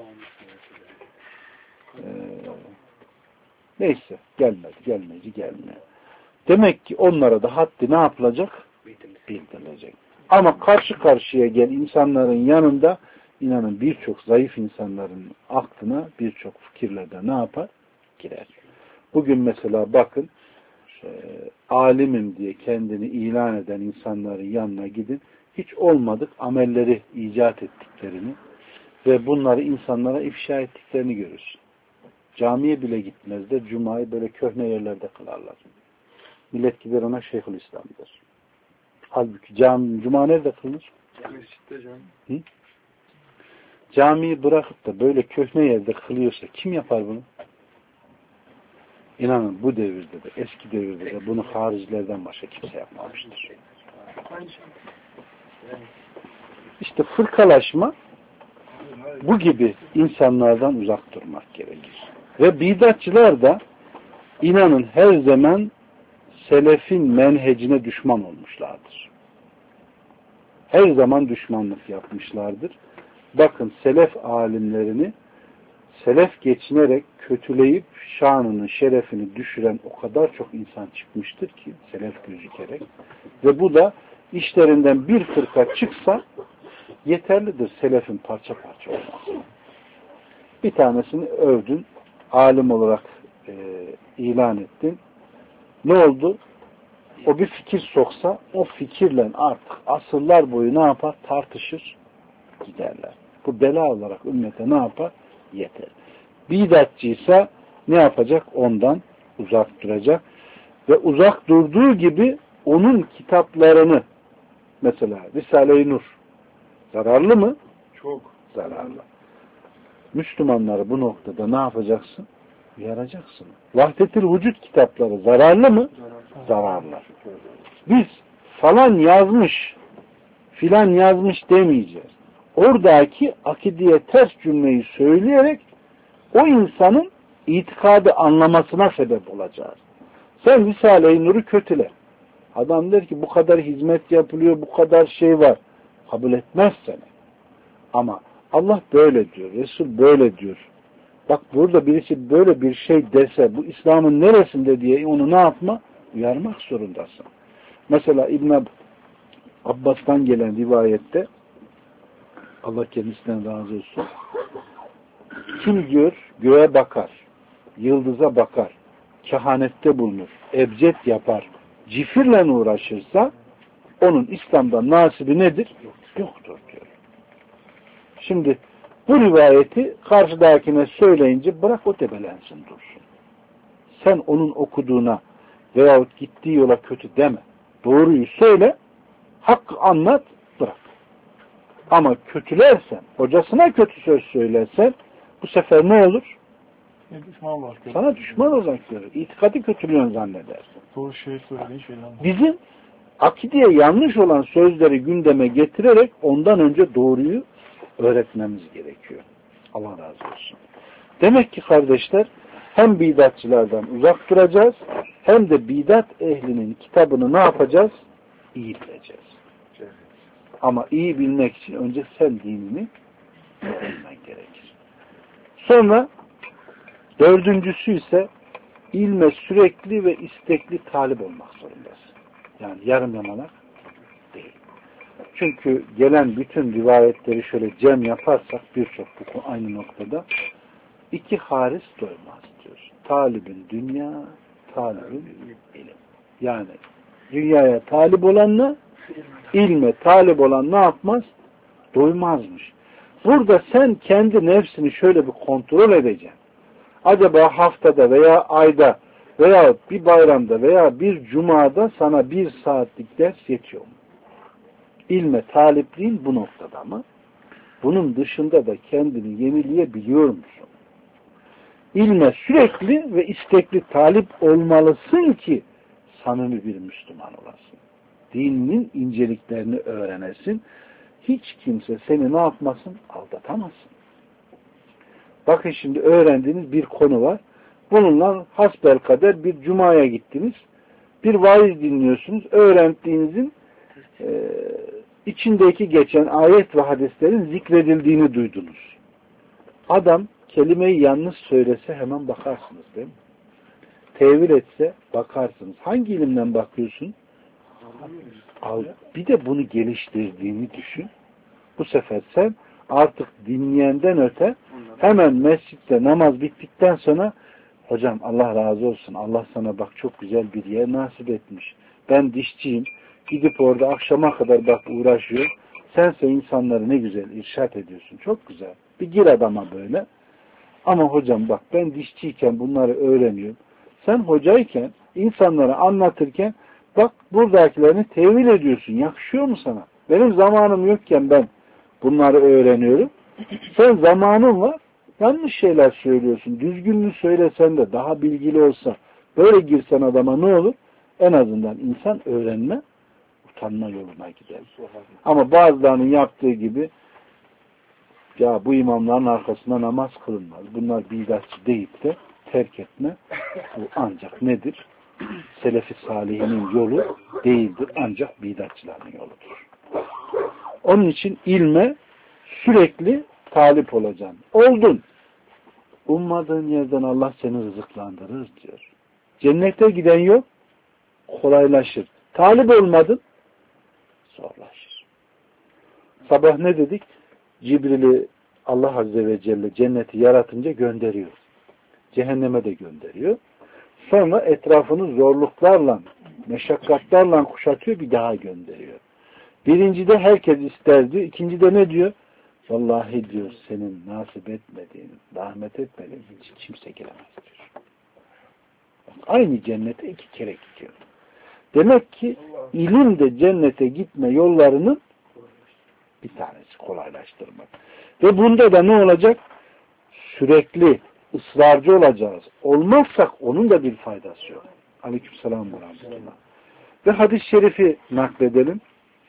Ee, neyse. Gelmedi. Gelmeci gelmiyor. Demek ki onlara da haddi ne yapılacak? Bildirilecek. Ama karşı karşıya gel insanların yanında inanın birçok zayıf insanların aklına birçok fikirlerde ne yapar? Girer. Bugün mesela bakın e, alimim diye kendini ilan eden insanların yanına gidin. Hiç olmadık amelleri icat ettiklerini ve bunları insanlara ifşa ettiklerini görürsün. Camiye bile gitmezler. Cuma'yı böyle köhne yerlerde kılarlar. Millet gider ona Şeyhülislam'dır. Halbuki cami, Cuma nerede kılınır?
Mescitte canım.
Hı? Camiyi bırakıp da böyle köhne yerde kılıyorsa kim yapar bunu? İnanın bu devirde de, eski devirde de bunu haricilerden başka kimse yapmamıştır. İşte fırkalaşma bu gibi insanlardan uzak durmak gerekir. Ve bidatçılar da inanın her zaman selefin menhecine düşman olmuşlardır. Her zaman düşmanlık yapmışlardır. Bakın selef alimlerini selef geçinerek kötüleyip şanını, şerefini düşüren o kadar çok insan çıkmıştır ki selef gözükerek. Ve bu da işlerinden bir fırka çıksa yeterlidir selefin parça parça olması. Bir tanesini övdün, alim olarak e, ilan ettin. Ne oldu? O bir fikir soksa o fikirle artık asırlar boyu ne yapar? Tartışır, giderler. Bu bela olarak ümmete ne yapar? Yeter. Bidatçıysa ne yapacak? Ondan uzak duracak. Ve uzak durduğu gibi onun kitaplarını mesela Risale-i Nur zararlı mı?
Çok.
Zararlı. Müslümanları bu noktada ne yapacaksın? Uyaracaksın. Vahdet-i Vücud kitapları zararlı mı?
Zararlı.
Zararlı. Biz falan yazmış, filan yazmış demeyeceğiz. Oradaki akideye ters cümleyi söyleyerek o insanın itikadı anlamasına sebep olacağız. Sen Risale-i Nur'u kötüle. Adam der ki bu kadar hizmet yapılıyor, bu kadar şey var. Kabul etmez seni. Ama Allah böyle diyor, Resul böyle diyor. Bak burada birisi böyle bir şey dese bu İslam'ın neresinde diye onu ne yapma? Uyarmak zorundasın. Mesela İbn Abbas'tan gelen rivayette Allah kendisinden razı olsun. Kim diyor göğe bakar, yıldıza bakar, kehanette bulunur, ebced yapar, cifirle uğraşırsa onun İslam'da nasibi nedir? Yoktur diyor. Şimdi bu rivayeti karşıdakine söyleyince bırak o tebelensin dursun. Sen onun okuduğuna veyahut gittiği yola kötü deme. Doğruyu söyle, hakkı anlat, bırak. Ama kötülersen, hocasına kötü söz söylersen bu sefer ne olur?
Ne düşman var?
Sana düşman olarak görür. İtikadı kötülüyorsun zannedersin.
Doğru şey söylediğin şeyler var.
Bizim akideye yanlış olan sözleri gündeme getirerek ondan önce doğruyu öğretmemiz gerekiyor. Allah razı olsun. Demek ki kardeşler hem bidatçılardan uzak duracağız hem de bidat ehlinin kitabını ne yapacağız? İyi bileceğiz. Ama iyi bilmek için önce sen dinini öğrenmen gerekir. Sonra dördüncüsü ise ilme sürekli ve istekli talip olmak zorundasın. Yani yarım yamalak değil. Çünkü gelen bütün rivayetleri şöyle cem yaparsak birçok bu aynı noktada iki haris doymaz diyor. Talibin dünya, talibin ilim. Yani dünyaya talip olanla ilme talip olan ne yapmaz? Doymazmış. Burada sen kendi nefsini şöyle bir kontrol edeceksin. Acaba haftada veya ayda veya bir bayramda veya bir cumada sana bir saatlik ders yetiyor mu? İlme talipliğin bu noktada mı? Bunun dışında da kendini yenileyebiliyor musun? İlme sürekli ve istekli talip olmalısın ki samimi bir Müslüman olasın. Dininin inceliklerini öğrenesin. Hiç kimse seni ne yapmasın? Aldatamazsın. Bakın şimdi öğrendiğiniz bir konu var. Bununla hasbelkader bir cumaya gittiniz. Bir vaiz dinliyorsunuz. Öğrendiğinizin e, içindeki geçen ayet ve hadislerin zikredildiğini duydunuz. Adam kelimeyi yanlış söylese hemen bakarsınız değil mi? Tevil etse bakarsınız. Hangi ilimden bakıyorsun? Al. Bir de bunu geliştirdiğini düşün. Bu sefer sen artık dinleyenden öte hemen mescitte namaz bittikten sonra hocam Allah razı olsun. Allah sana bak çok güzel bir yer nasip etmiş. Ben dişçiyim. Gidip orada akşama kadar bak uğraşıyor. Sense insanları ne güzel irşat ediyorsun. Çok güzel. Bir gir adama böyle. Ama hocam bak ben dişçiyken bunları öğreniyorum. Sen hocayken insanlara anlatırken bak buradakilerini tevil ediyorsun. Yakışıyor mu sana? Benim zamanım yokken ben bunları öğreniyorum. Sen zamanın var. Yanlış şeyler söylüyorsun. Düzgününü söylesen de daha bilgili olsa böyle girsen adama ne olur? En azından insan öğrenme, utanma yoluna gider. Ama bazılarının yaptığı gibi ya bu imamların arkasında namaz kılınmaz. Bunlar bidatçı deyip de terk etme. Bu ancak nedir? Selefi salihinin yolu değildir. Ancak bidatçıların yoludur. Onun için ilme sürekli talip olacaksın. Oldun. Ummadığın yerden Allah seni rızıklandırır diyor. Cennete giden yok. Kolaylaşır. Talip olmadın. Zorlaşır. Sabah ne dedik? Cibril'i Allah Azze ve Celle cenneti yaratınca gönderiyor. Cehenneme de gönderiyor. Sonra etrafını zorluklarla, meşakkatlarla kuşatıyor, bir daha gönderiyor. Birincide herkes ister diyor. İkincide ne diyor? Vallahi diyor senin nasip etmediğin, rahmet etmediğin hiç kimse giremez diyor. Aynı cennete iki kere gidiyor. Demek ki ilim de cennete gitme yollarının bir tanesi kolaylaştırmak. Ve bunda da ne olacak? Sürekli ısrarcı olacağız. Olmazsak onun da bir faydası yok. Aleykümselam ve rahmetullah. Ve hadis-i şerifi nakledelim.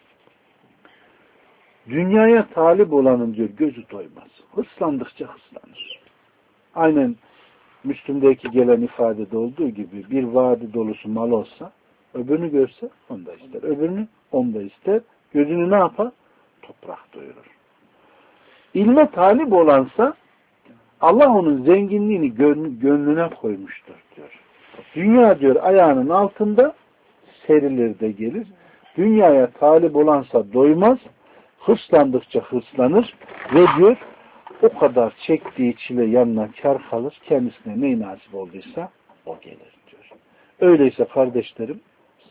Dünyaya talip olanın diyor gözü doymaz. Hırslandıkça hırslanır. Aynen Müslüm'deki gelen ifadede olduğu gibi bir vadi dolusu mal olsa öbürünü görse onu da ister. Öbürünü onu da ister. Gözünü ne yapar? Toprak doyurur. İlme talip olansa Allah onun zenginliğini gönlüne koymuştur diyor. Dünya diyor ayağının altında serilir de gelir. Dünyaya talip olansa doymaz. Hırslandıkça hırslanır ve diyor o kadar çektiği çile yanına kar kalır. Kendisine ne nasip olduysa o gelir diyor. Öyleyse kardeşlerim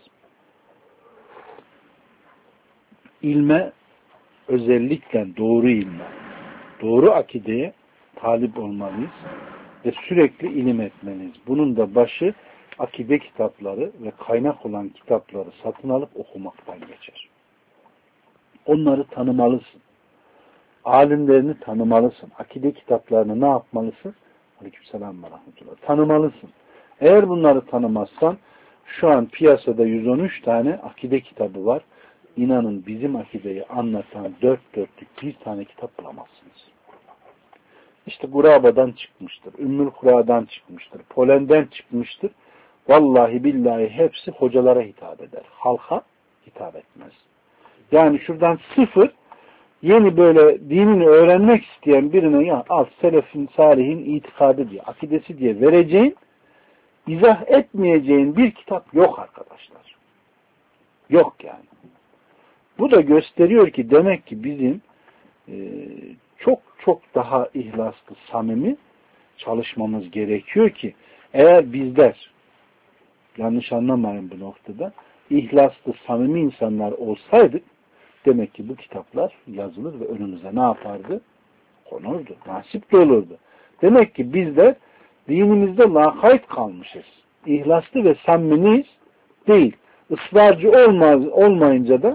ilme özellikle doğru ilme, doğru akideye talip olmalıyız ve sürekli ilim etmeliyiz. Bunun da başı akide kitapları ve kaynak olan kitapları satın alıp okumaktan geçer. Onları tanımalısın. Alimlerini tanımalısın. Akide kitaplarını ne yapmalısın? Aleykümselam ve rahmetullah. Tanımalısın. Eğer bunları tanımazsan şu an piyasada yüz on üç tane akide kitabı var. İnanın bizim akideyi anlatan dört dörtlük bir tane kitap bulamazsınız. İşte Guraba'dan çıkmıştır. Ümmül Kura'dan çıkmıştır. Polen'den çıkmıştır. Vallahi billahi hepsi hocalara hitap eder. Halka hitap etmez. Yani şuradan sıfır yeni böyle dinini öğrenmek isteyen birine ya al selefin salihin itikadı diye, akidesi diye vereceğin, izah etmeyeceğin bir kitap yok arkadaşlar. Yok yani. Bu da gösteriyor ki demek ki bizim e, çok çok daha ihlaslı, samimi çalışmamız gerekiyor ki eğer bizler yanlış anlamayın bu noktada ihlaslı, samimi insanlar olsaydık demek ki bu kitaplar yazılır ve önümüze ne yapardı? Konurdu. Nasip de olurdu. Demek ki bizler dinimizde lakayt kalmışız. İhlaslı ve samimiyiz değil. Israrcı olmaz, olmayınca da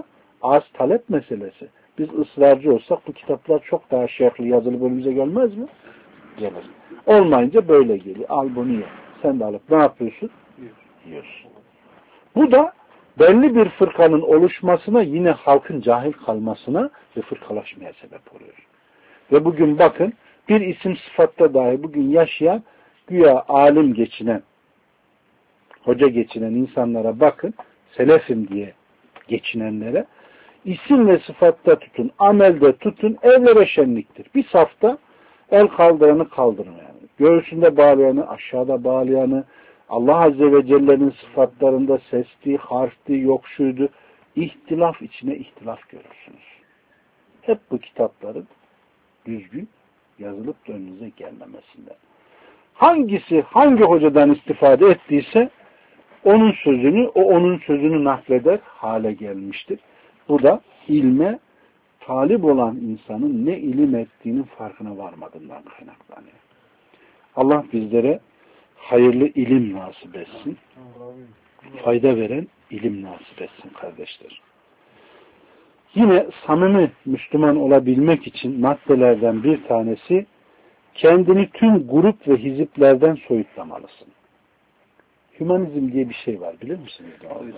az talep meselesi. Biz ısrarcı olsak bu kitaplar çok daha şerhli yazılı bölümümüze gelmez mi? Gelir. Olmayınca böyle geliyor. Al bunu ye. Sen de alıp ne yapıyorsun? Yiyorsun. Bu da belli bir fırkanın oluşmasına, yine halkın cahil kalmasına ve fırkalaşmaya sebep oluyor. Ve bugün bakın, bir isim sıfatta dahi bugün yaşayan, güya alim geçinen, hoca geçinen insanlara bakın, selefim diye geçinenlere, isim ve sıfatta tutun, amelde tutun, evlere şenliktir. Bir safta el kaldıranı kaldırmayanı, göğsünde bağlayanı, aşağıda bağlayanı, Allah Azze ve Celle'nin sıfatlarında sesli, harfli, yok şuydu, ihtilaf içine ihtilaf görürsünüz. Hep bu kitapların düzgün yazılıp da önünüze gelmemesinden. Hangisi hangi hocadan istifade ettiyse onun sözünü, o onun sözünü nakleder hale gelmiştir. Bu da ilme talip olan insanın ne ilim ettiğinin farkına varmadığından kaynaklanıyor. Allah bizlere hayırlı ilim nasip etsin. Fayda veren ilim nasip etsin kardeşler. Yine samimi Müslüman olabilmek için maddelerden bir tanesi, kendini tüm grup ve hiziplerden soyutlamalısın. Hümanizm diye bir şey var, bilir misiniz?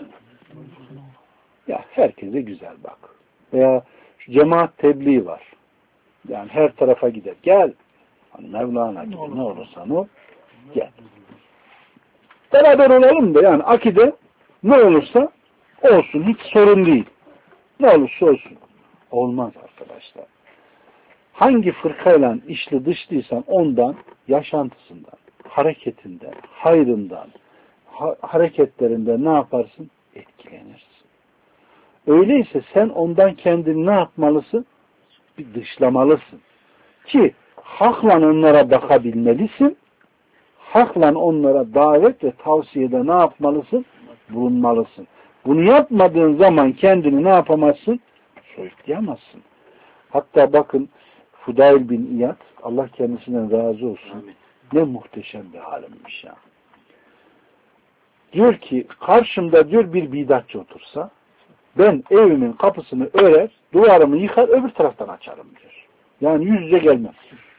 Ya herkese güzel bak. Veya şu cemaat tebliği var. Yani her tarafa gider. Gel. Hani Mevlana gibi ne olursan ol. Gel. Beraber olalım da yani akide ne olursa olsun. Hiç sorun değil. Ne olursa olsun. Olmaz arkadaşlar. Hangi fırkayla içli dışlıysan ondan, yaşantısından, hareketinden, hayrından, ha hareketlerinden ne yaparsın? Etkilenirsin. Öyleyse sen ondan kendini ne yapmalısın? Bir dışlamalısın. Ki hakla onlara bakabilmelisin. Hakla onlara davet ve tavsiyede ne yapmalısın? Bulunmalısın. Bunu yapmadığın zaman kendini ne yapamazsın? Soyutlayamazsın. Hatta bakın Fudayl bin İyad, Allah kendisinden razı olsun. Amin. Ne muhteşem bir halimmiş ya. Diyor ki karşımda diyor bir bidatçı otursa ben evimin kapısını örer, duvarımı yıkar, öbür taraftan açarım diyor. Yani yüz yüze gelmem.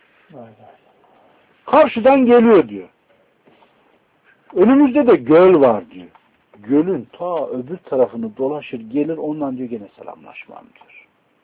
Karşıdan geliyor diyor. Önümüzde de göl var diyor. Gölün ta öbür tarafını dolaşır gelir, ondan diyor gene selamlaşmam diyor.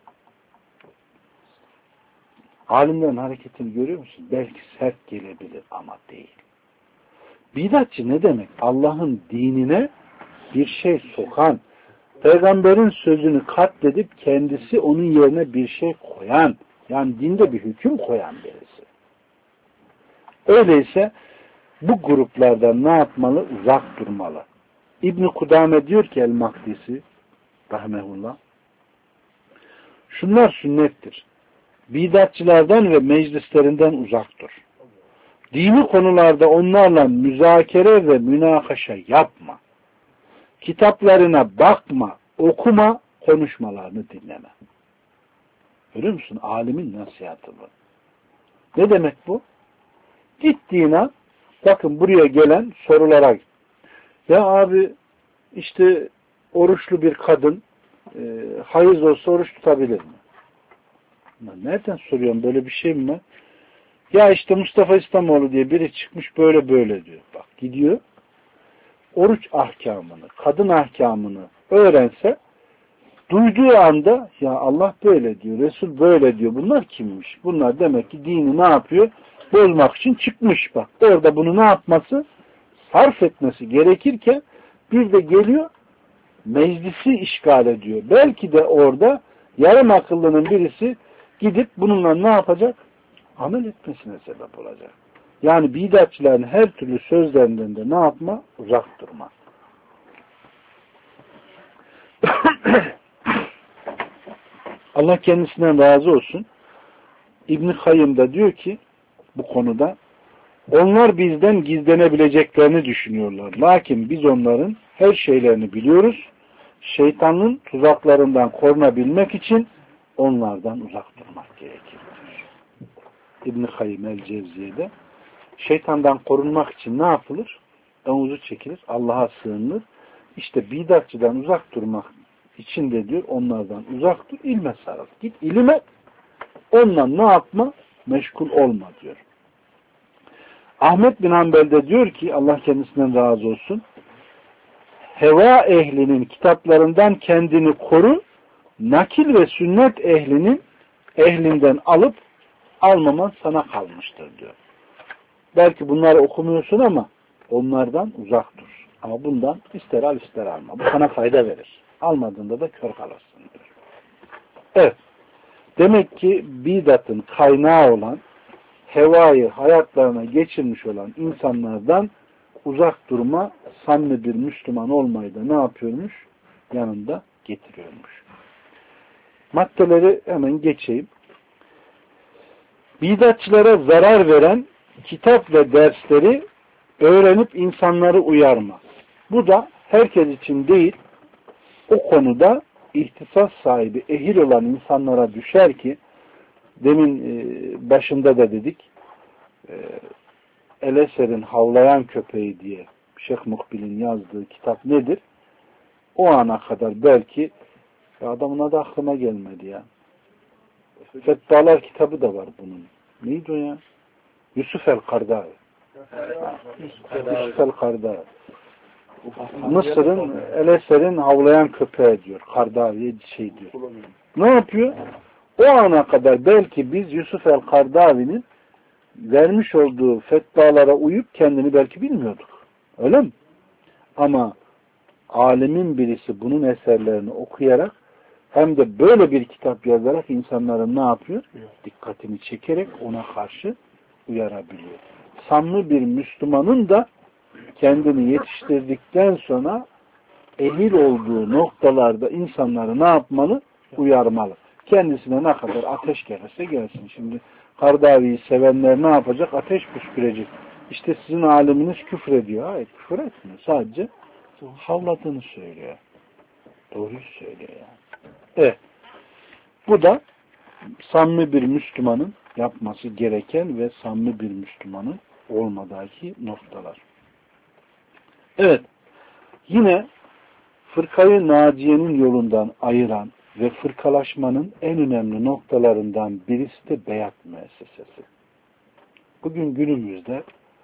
Alimlerin hareketini görüyor musun? Belki sert gelebilir ama değil. Bidatçı ne demek? Allah'ın dinine bir şey sokan, peygamberin sözünü katledip kendisi onun yerine bir şey koyan, yani dinde bir hüküm koyan birisi. Öyleyse bu gruplardan ne yapmalı? Uzak durmalı. İbn-i Kudame diyor ki El-Makdisi rahmetullah, şunlar sünnettir. Bidatçılardan ve meclislerinden uzak dur. Dini konularda onlarla müzakere ve münakaşa yapma. Kitaplarına bakma, okuma, konuşmalarını dinleme. Görüyor musun? Alimin nasihatı bu. Ne demek bu? Gittiğine, bakın buraya gelen sorulara, ya abi işte oruçlu bir kadın e, hayız olsa oruç tutabilir mi? Nereden soruyorum, böyle bir şey mi? Ya işte Mustafa İslamoğlu diye biri çıkmış böyle böyle diyor. Bak gidiyor, oruç ahkamını, kadın ahkamını öğrense, duyduğu anda ya Allah böyle diyor, Resul böyle diyor. Bunlar kimmiş? Bunlar demek ki dini ne yapıyor? Bozmak için çıkmış bak. Orada bunu ne yapması? Sarf etmesi gerekirken bir de geliyor meclisi işgal ediyor. Belki de orada yarım akıllının birisi gidip bununla ne yapacak? Amel etmesine sebep olacak. Yani bidatçıların her türlü sözlerinden de ne yapma? Uzak durma. Allah kendisinden razı olsun. İbn-i Kayyım da diyor ki bu konuda, onlar bizden gizlenebileceklerini düşünüyorlar. Lakin biz onların her şeylerini biliyoruz. Şeytanın tuzaklarından korunabilmek için onlardan uzak durmak gerekir. İbn-i Kayyım el-Cevziye'de şeytandan korunmak için ne yapılır? Omuzu çekilir, Allah'a sığınılır. İşte bidatçıdan uzak durmak içinde diyor onlardan uzak dur, ilme sarıl. Git ilim et. Ondan ne yapma? Meşgul olma diyor. Ahmet bin Hanbel de diyor ki Allah kendisinden razı olsun. Heva ehlinin kitaplarından kendini koru, nakil ve sünnet ehlinin ehlinden alıp almaman sana kalmıştır diyor. Belki bunları okumuyorsun ama onlardan uzak dur. Ama bundan ister al ister alma. Bu sana fayda verir. Almadığında da kör kalırsın diyor. Evet. Demek ki bidatın kaynağı olan, hevayı hayatlarına geçirmiş olan insanlardan uzak durma, samimi bir Müslüman olmayı da ne yapıyormuş? Yanında getiriyormuş. Maddeleri hemen geçeyim. Bidatçılara zarar veren kitap ve dersleri öğrenip insanları uyarma. Bu da herkes için değil, o konuda ihtisas sahibi, ehil olan insanlara düşer ki, demin başında da dedik, El-Eser'in Havlayan Köpeği diye Şeyh Mukbil'in yazdığı kitap nedir? O ana kadar belki adamın adı aklıma gelmedi ya. Fetvalar kitabı da var bunun. Neydi o ya? Yusuf el-Kardavi. Yusuf el-Kardavi. Mısır'ın El-Eser'in Havlayan Köpeği diyor. Kardavi'ye şey diyor. Ne yapıyor? O ana kadar belki biz Yusuf el-Kardavi'nin vermiş olduğu fetvalara uyup kendini belki bilmiyorduk. Öyle mi? Ama alemin birisi bunun eserlerini okuyarak hem de böyle bir kitap yazarak insanların ne yapıyor? Dikkatini çekerek ona karşı uyarabiliyor. Samimi bir Müslümanın da kendini yetiştirdikten sonra ehil olduğu noktalarda insanları ne yapmalı? Uyarmalı. Kendisine ne kadar ateş gelirse gelsin. Şimdi Kardavi'yi sevenler ne yapacak? Ateş püskürecek. İşte sizin aliminiz küfrediyor. Hayır, küfür etmiyor. Sadece havladığını söylüyor. Doğruyu söylüyor yani. Evet. Bu da samimi bir Müslümanın yapması gereken ve samimi bir Müslümanın olmadaki noktalar. Evet. Yine fırkayı naciyenin yolundan ayıran ve fırkalaşmanın en önemli noktalarından birisi de beyat müessesesi. Bugün günümüzde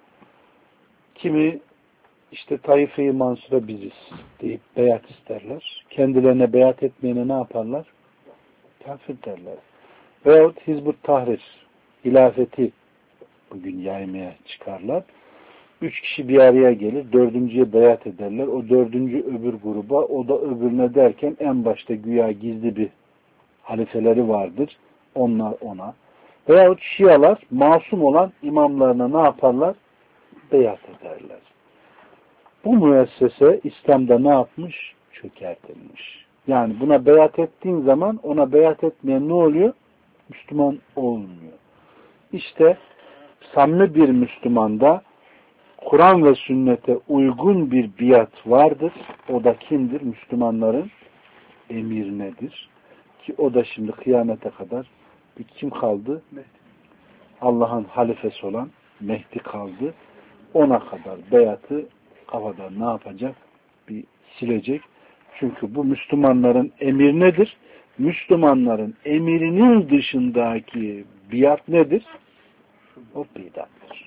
kimi işte Taife-i Mansur'a biziz deyip beyat isterler. Kendilerine beyat etmeyene ne yaparlar? Kafir derler. Veyahut Hizb-ut Tahrir, hilafeti bugün yaymaya çıkarlar. Üç kişi bir araya gelir, dördüncüye beyat ederler. O dördüncü öbür gruba, o da öbürüne derken en başta güya gizli bir halifeleri vardır. Onlar ona. Veyahut Şialar masum olan imamlarına ne yaparlar? Beyat ederler. Bu müessese İslam'da ne yapmış? Çökertilmiş. Yani buna beyat ettiğin zaman ona beyat etmeyen ne oluyor? Müslüman olmuyor. İşte samimi bir Müslümanda Kur'an ve sünnete uygun bir biat vardır. O da kimdir? Müslümanların emirnedir. Ki o da şimdi kıyamete kadar bir kim kaldı? Allah'ın halifesi olan Mehdi kaldı. Ona kadar beyatı kafadan ne yapacak? Bir silecek. Çünkü bu Müslümanların emir nedir? Müslümanların emirinin dışındaki biat nedir? O bidattır.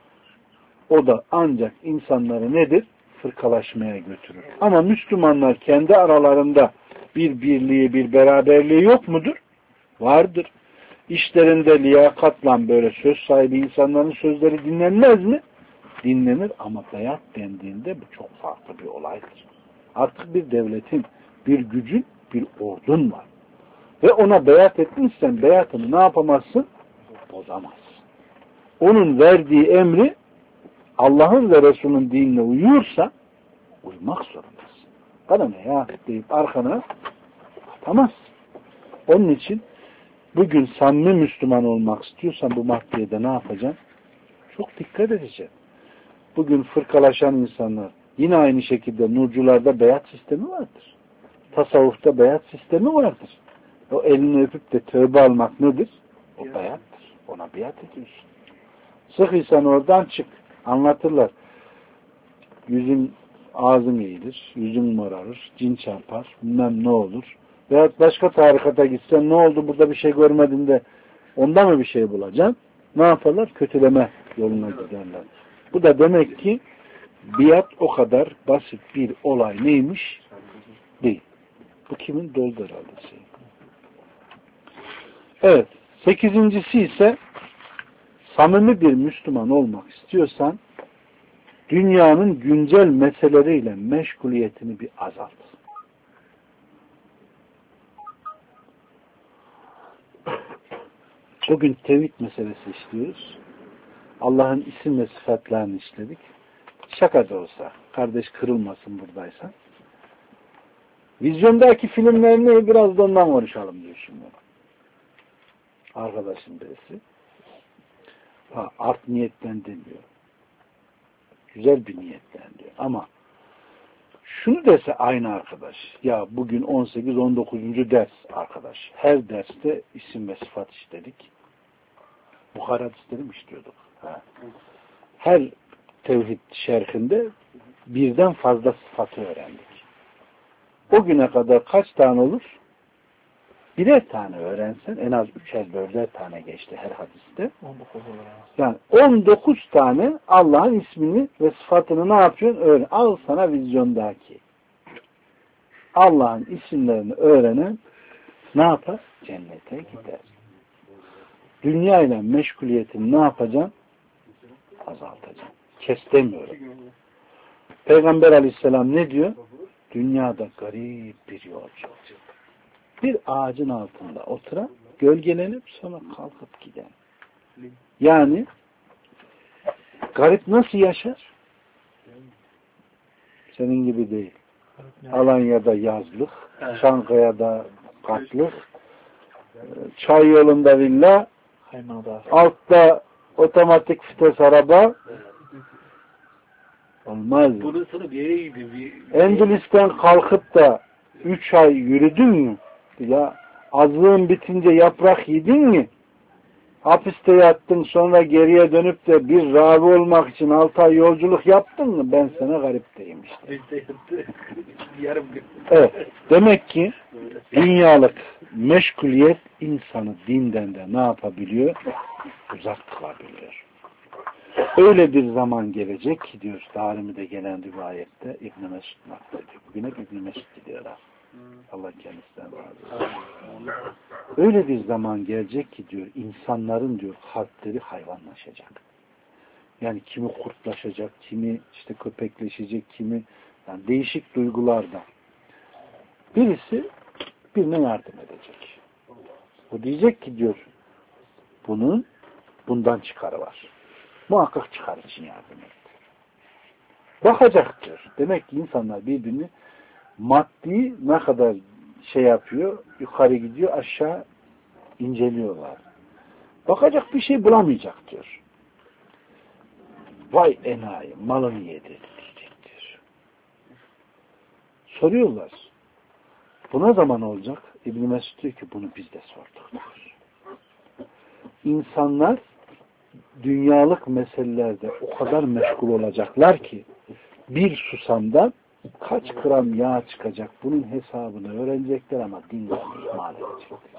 O da ancak insanları nedir? Fırkalaşmaya götürür. Ama Müslümanlar kendi aralarında bir birliği, bir beraberliği yok mudur? Vardır. İşlerinde liyakatla böyle söz sahibi insanların sözleri dinlenmez mi? Dinlenir ama beyat dendiğinde bu çok farklı bir olaydır. Artık bir devletin, bir gücün, bir ordun var. Ve ona beyat etmişsen beyatını ne yapamazsın? Bozamazsın. Onun verdiği emri Allah'ın ve Resul'ün dinine uyuyorsa uymak zorundasın. Bana ne ya deyip arkana atamazsın. Onun için bugün samimi Müslüman olmak istiyorsan bu maddeye de ne yapacaksın? Çok dikkat edeceksin. Bugün fırkalaşan insanlar yine aynı şekilde nurcularda beyat sistemi vardır. Tasavvufta beyat sistemi vardır. O elini öpüp de tövbe almak nedir? O beyattır. Ona beyat ediyorsun. Sıkıysan oradan çık. Anlatırlar. Yüzün ağzın eğilir, yüzün morarır, cin çarpar, bilmem ne olur. Veyahut başka tarikata gitsen ne oldu burada bir şey görmedin de onda mı bir şey bulacaksın? Ne yaparlar? Kötüleme yoluna giderler. Bu da demek ki biat o kadar basit bir olay neymiş? Değil. Bu kimin? Doldu herhalde şey. Evet. Sekizincisi ise samimi bir Müslüman olmak istiyorsan dünyanın güncel meseleleriyle meşguliyetini bir azalt. Bugün tevhid meselesi işliyoruz. Allah'ın isim ve sıfatlarını işledik. Şaka da olsa, kardeş kırılmasın buradaysan. Vizyondaki filmler ne? Biraz da ondan konuşalım diyor şimdi. Arkadaşım birisi. Ha, art niyetten demiyor. Güzel bir niyetten diyor. Ama şunu dese aynı arkadaş. Ya bugün on sekiz on dokuzuncu ders arkadaş. Her derste isim ve sıfat işledik. Bukhara hadisleri mi işliyorduk? Ha. Her tevhid şerhinde birden fazla sıfatı öğrendik. O güne kadar kaç tane olur? Birer tane öğrensen en az üçer dörder tane geçti her hadiste.
on dokuz
Yani on dokuz tane Allah'ın ismini ve sıfatını ne yapıyorsun? Öğren. Al sana vizyondaki. Allah'ın isimlerini öğrenen ne yapar? Cennete gider. Dünya ile meşguliyetini ne yapacaksın? Azaltacaksın. Kes demiyorum. Peygamber aleyhisselam ne diyor? Dünyada garip bir yolcu. Bir ağacın altında oturan, gölgelenip sonra kalkıp giden. Yani garip nasıl yaşar? Senin gibi değil. Alanya'da yazlık, Çankaya'da katlık, çay yolunda villa, altta otomatik vites araba. Olmaz. Endülüs'ten kalkıp da üç ay yürüdün mü? Ya azlığın bitince yaprak yedin mi? Hapiste yattın sonra geriye dönüp de bir ravi olmak için altı ay yolculuk yaptın mı? Ben sana garip diyeyim işte. Evet. Demek ki dünyalık meşguliyet insanı dinden de ne yapabiliyor? Uzak kılabiliyor. Öyle bir zaman gelecek ki diyor Darimi'de gelen rivayette İbn-i Mesud naklediyor. Bugün hep İbn-i Mesud gidiyorlar. Allah kendisinden razı olsun. Öyle bir zaman gelecek ki diyor insanların diyor kalpleri hayvanlaşacak. Yani kimi kurtlaşacak, kimi işte köpekleşecek, kimi yani değişik duygularda. Birisi birine yardım edecek. O diyecek ki diyor bunun bundan çıkarı var. Muhakkak çıkar için yardım etti. Bakacak diyor. Demek ki insanlar birbirini maddi ne kadar şey yapıyor, yukarı gidiyor, aşağı inceliyorlar. Bakacak bir şey bulamayacak diyor. Vay enayi, malını yedi diyecektir. Soruyorlar. Bu ne zaman olacak? İbn-i Mesud diyor ki bunu biz de sorduk diyor. İnsanlar dünyalık meselelerde o kadar meşgul olacaklar ki bir susamdan kaç gram yağ çıkacak bunun hesabını öğrenecekler ama dinden ihmal edecekler.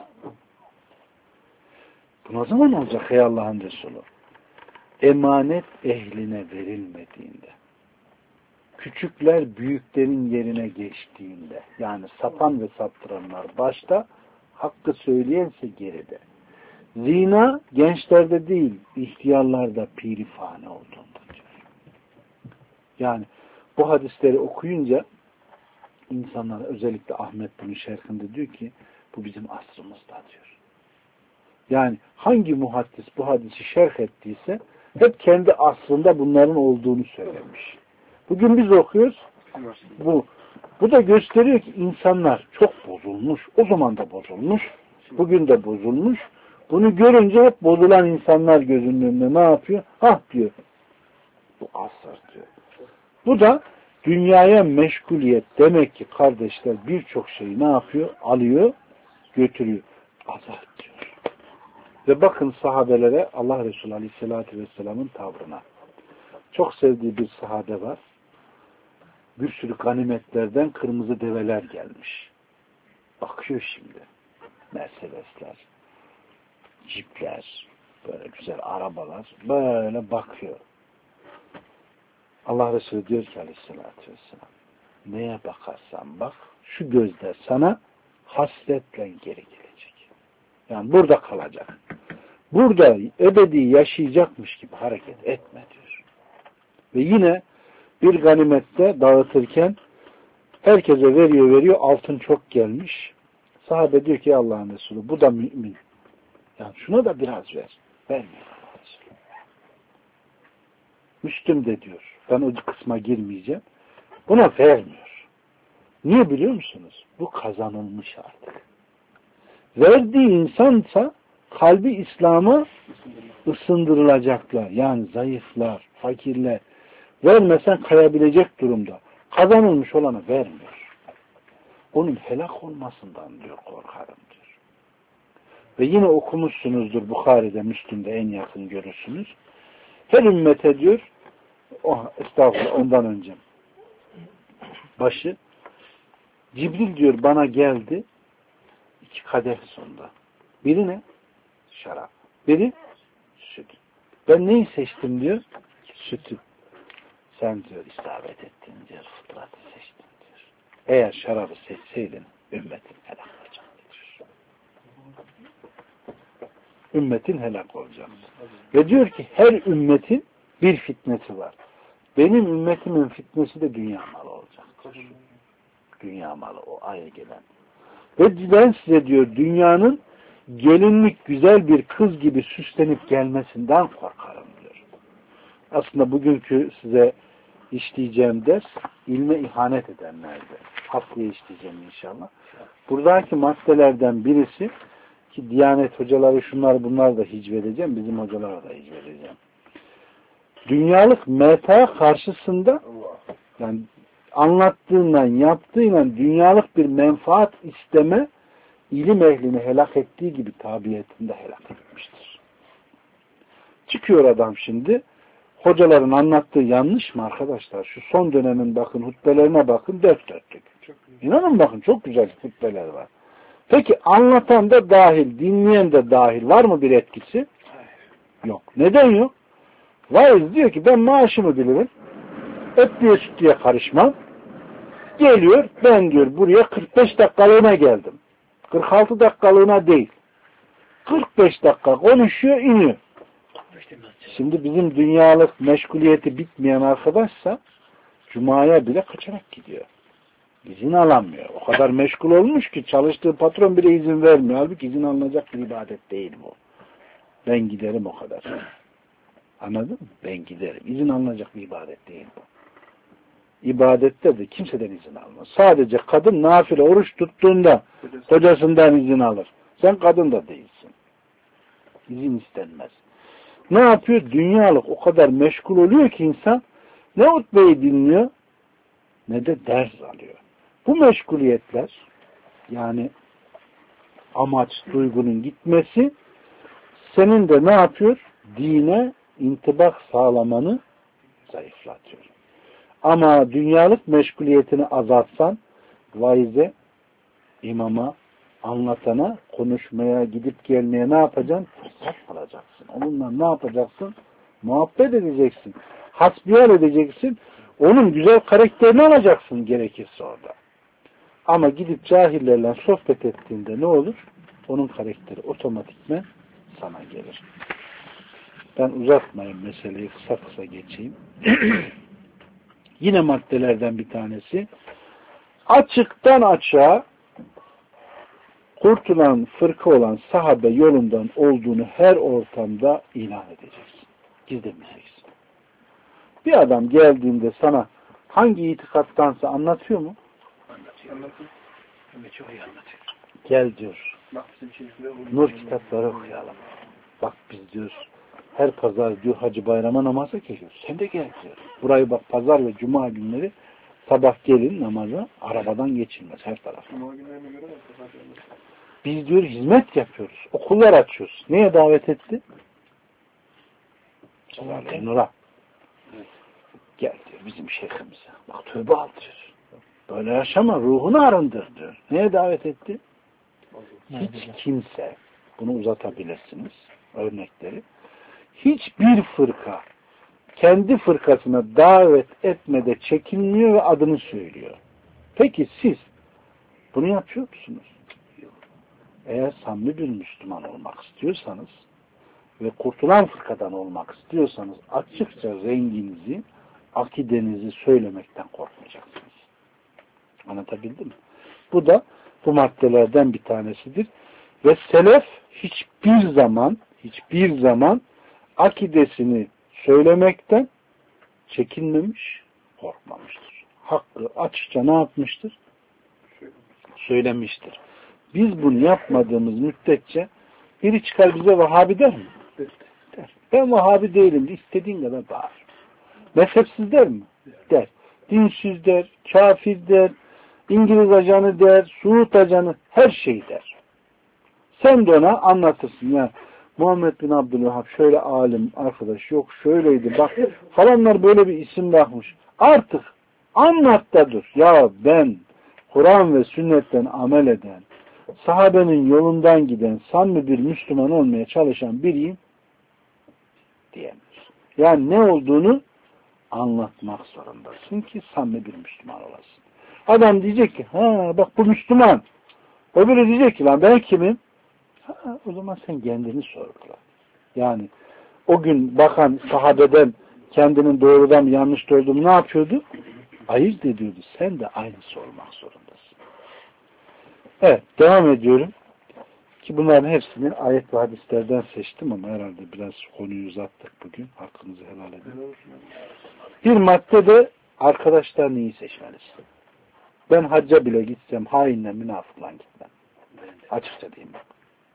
Bu ne zaman olacak ey Allah'ın Resulü? Emanet ehline verilmediğinde, küçükler büyüklerin yerine geçtiğinde, yani sapan ve saptıranlar başta, hakkı söyleyense geride. Zina gençlerde değil, ihtiyarlarda pirifane olduğunda diyor. Yani bu hadisleri okuyunca insanlar özellikle Ahmet bunun şerhinde diyor ki bu bizim asrımızda diyor. Yani hangi muhaddis bu hadisi şerh ettiyse hep kendi asrında bunların olduğunu söylemiş. Bugün biz okuyoruz. Bu bu da gösteriyor ki insanlar çok bozulmuş. O zaman da bozulmuş. Bugün de bozulmuş. Bunu görünce hep bozulan insanlar gözünün önünde ne yapıyor? Hah diyor. Bu asır diyor. Bu da dünyaya meşguliyet demek ki kardeşler birçok şeyi ne yapıyor? Alıyor, götürüyor. Azaltıyor. Ve bakın sahabelere Allah Resulü Aleyhisselatü Vesselam'ın tavrına. Çok sevdiği bir sahabe var. Bir sürü ganimetlerden kırmızı develer gelmiş. Bakıyor şimdi. Mercedesler, cipler, böyle güzel arabalar, böyle bakıyor. Allah Resulü diyor ki aleyhissalatü vesselam, neye bakarsan bak, şu gözler sana hasretle geri gelecek. Yani burada kalacak. Burada ebedi yaşayacakmış gibi hareket etme diyor. Ve yine bir ganimette dağıtırken herkese veriyor veriyor, altın çok gelmiş. Sahabe diyor ki Allah'ın Resulü, bu da mümin. Yani şuna da biraz ver. Vermiyor Allah'ın Resulü. Müslüm de diyor. Ben o kısma girmeyeceğim. Buna vermiyor. Niye biliyor musunuz? Bu kazanılmış artık. Verdiği insansa kalbi İslam'a ısındırılacaklar. Yani zayıflar, fakirler. Vermesen kayabilecek durumda. Kazanılmış olanı vermiyor. Onun helak olmasından diyor korkarım diyor. Ve yine okumuşsunuzdur Bukhari'de, Müslüm'de en yakın görürsünüz. Her ümmete diyor, oh, estağfurullah ondan önce başı Cibril diyor bana geldi iki kadeh sonunda. Biri ne? Şarap. Biri süt. Ben neyi seçtim diyor? Sütü. Sen diyor isabet ettin diyor, fıtratı seçtin diyor. Eğer şarabı seçseydin ümmetin helak olacaktı diyor. Ümmetin helak olacaktı. Ve diyor ki her ümmetin bir fitnesi var. Benim ümmetimin fitnesi de dünya malı olacaktır. Dünya malı o aya gelen. Ve ben size diyor dünyanın gelinlik güzel bir kız gibi süslenip gelmesinden korkarım diyor. Aslında bugünkü size işleyeceğim ders ilme ihanet edenlerde. Haftaya işleyeceğim inşallah. Buradaki maddelerden birisi ki Diyanet hocaları şunlar bunlar da hicvedeceğim. Bizim hocalara da hicvedeceğim. Dünyalık meta karşısında yani anlattığından yaptığıyla dünyalık bir menfaat isteme ilim ehlini helak ettiği gibi tabiatında helak etmiştir. Çıkıyor adam şimdi hocaların anlattığı yanlış mı arkadaşlar? Şu son dönemin bakın hutbelerine bakın dört dörtlük. İnanın bakın çok güzel hutbeler var. Peki anlatan da dahil, dinleyen de dahil var mı bir etkisi? Yok. Neden yok? Vaiz diyor ki ben maaşımı bilirim. Etliye sütlüye karışmam. Geliyor ben diyor buraya kırk beş dakikalığına geldim. kırk altı dakikalığına değil. kırk beş dakika konuşuyor iniyor. Şimdi bizim dünyalık meşguliyeti bitmeyen arkadaşsa Cuma'ya bile kaçarak gidiyor. İzin alamıyor. O kadar meşgul olmuş ki çalıştığı patron bile izin vermiyor. Halbuki izin alınacak bir ibadet değil bu. Ben giderim o kadar. Anladın mı? Ben giderim. İzin alınacak bir ibadet değil bu. İbadette de kimseden izin almaz. Sadece kadın nafile oruç tuttuğunda kocasından izin alır. Sen kadın da değilsin. İzin istenmez. Ne yapıyor? Dünyalık o kadar meşgul oluyor ki insan ne hutbeyi dinliyor ne de ders alıyor. Bu meşguliyetler yani amaç, duygunun gitmesi senin de ne yapıyor? Dine intibak sağlamanı zayıflatıyor. Ama dünyalık meşguliyetini azaltsan vaize, imama, anlatana, konuşmaya, gidip gelmeye ne yapacaksın? Fırsat alacaksın. Onunla ne yapacaksın? Muhabbet edeceksin. Hasbihal edeceksin. Onun güzel karakterini alacaksın gerekirse orada. Ama gidip cahillerle sohbet ettiğinde ne olur? Onun karakteri otomatikmen sana gelir. Ben uzatmayayım meseleyi, kısa kısa geçeyim. Yine maddelerden bir tanesi açıktan açığa kurtulan fırka olan sahabe yolundan olduğunu her ortamda ilan edeceksin. Gizlemeyeceksin. Bir adam geldiğinde sana hangi itikattansa anlatıyor mu?
Anlatıyor. Anlatıyor. Evet, çok iyi anlatıyor.
Gel diyor. Nur kitapları okuyalım. Bak biz diyor her pazar diyor Hacı Bayram'a namaza geliyoruz. Sen de gel diyor. Burayı bak pazar ve cuma günleri sabah gelin namaza arabadan geçilmez her taraf.
Cuma günlerine göre de
biz diyor hizmet yapıyoruz. Okullar açıyoruz. Neye davet etti? Nur'a. Gel diyor bizim şeyhimize. Bak tövbe al diyor. Böyle yaşama, ruhunu arındır diyor. Neye davet etti? Hiç kimse, bunu uzatabilirsiniz örnekleri, hiçbir fırka kendi fırkasına davet etmede çekinmiyor ve adını söylüyor. Peki siz bunu yapıyor musunuz? Eğer samimi bir Müslüman olmak istiyorsanız ve kurtulan fırkadan olmak istiyorsanız açıkça renginizi, akidenizi söylemekten korkmayacaksınız. Anlatabildim mi? Bu da bu maddelerden bir tanesidir. Ve selef hiçbir zaman hiçbir zaman akidesini söylemekten çekinmemiş, korkmamıştır. Hakkı açıkça ne yapmıştır? Söylemiştir. Biz bunu yapmadığımız müddetçe biri çıkar bize Vahabi der mi? Der. Ben Vahabi değilim. İstediğin kadar bağır. Mezhepsiz der mi? Der. Dinsiz der, kafir der, İngiliz ajanı der, Suud ajanı, her şey der. Sen de ona anlatırsın. Ya Muhammed bin Abdülvahhab şöyle alim arkadaş, yok şöyleydi bak falanlar böyle bir isim bakmış. Artık anlat da dur. Ya ben Kur'an ve sünnetten amel eden, sahabenin yolundan giden, samimi bir Müslüman olmaya çalışan biriyim diyemez. Yani ne olduğunu anlatmak zorundasın ki samimi bir Müslüman olasın. Adam diyecek ki, ha bak bu Müslüman. Öbürü diyecek ki, lan ben kimim? Ha, o zaman sen kendini sorgula. Yani o gün bakan sahabeden kendinin doğrudan mı yanlış olduğunu ne yapıyordu? Ayırt ediyordu. Sen de aynısı olmak zorundasın. Evet, devam ediyorum. Ki bunların hepsini ayet ve hadislerden seçtim ama herhalde biraz konuyu uzattık bugün. Hakkınızı helal edin. Bir madde de arkadaşlar neyi seçmelisin? Ben hacca bile gitsem hainle münafıkla gitmem. Açıkça diyeyim bak.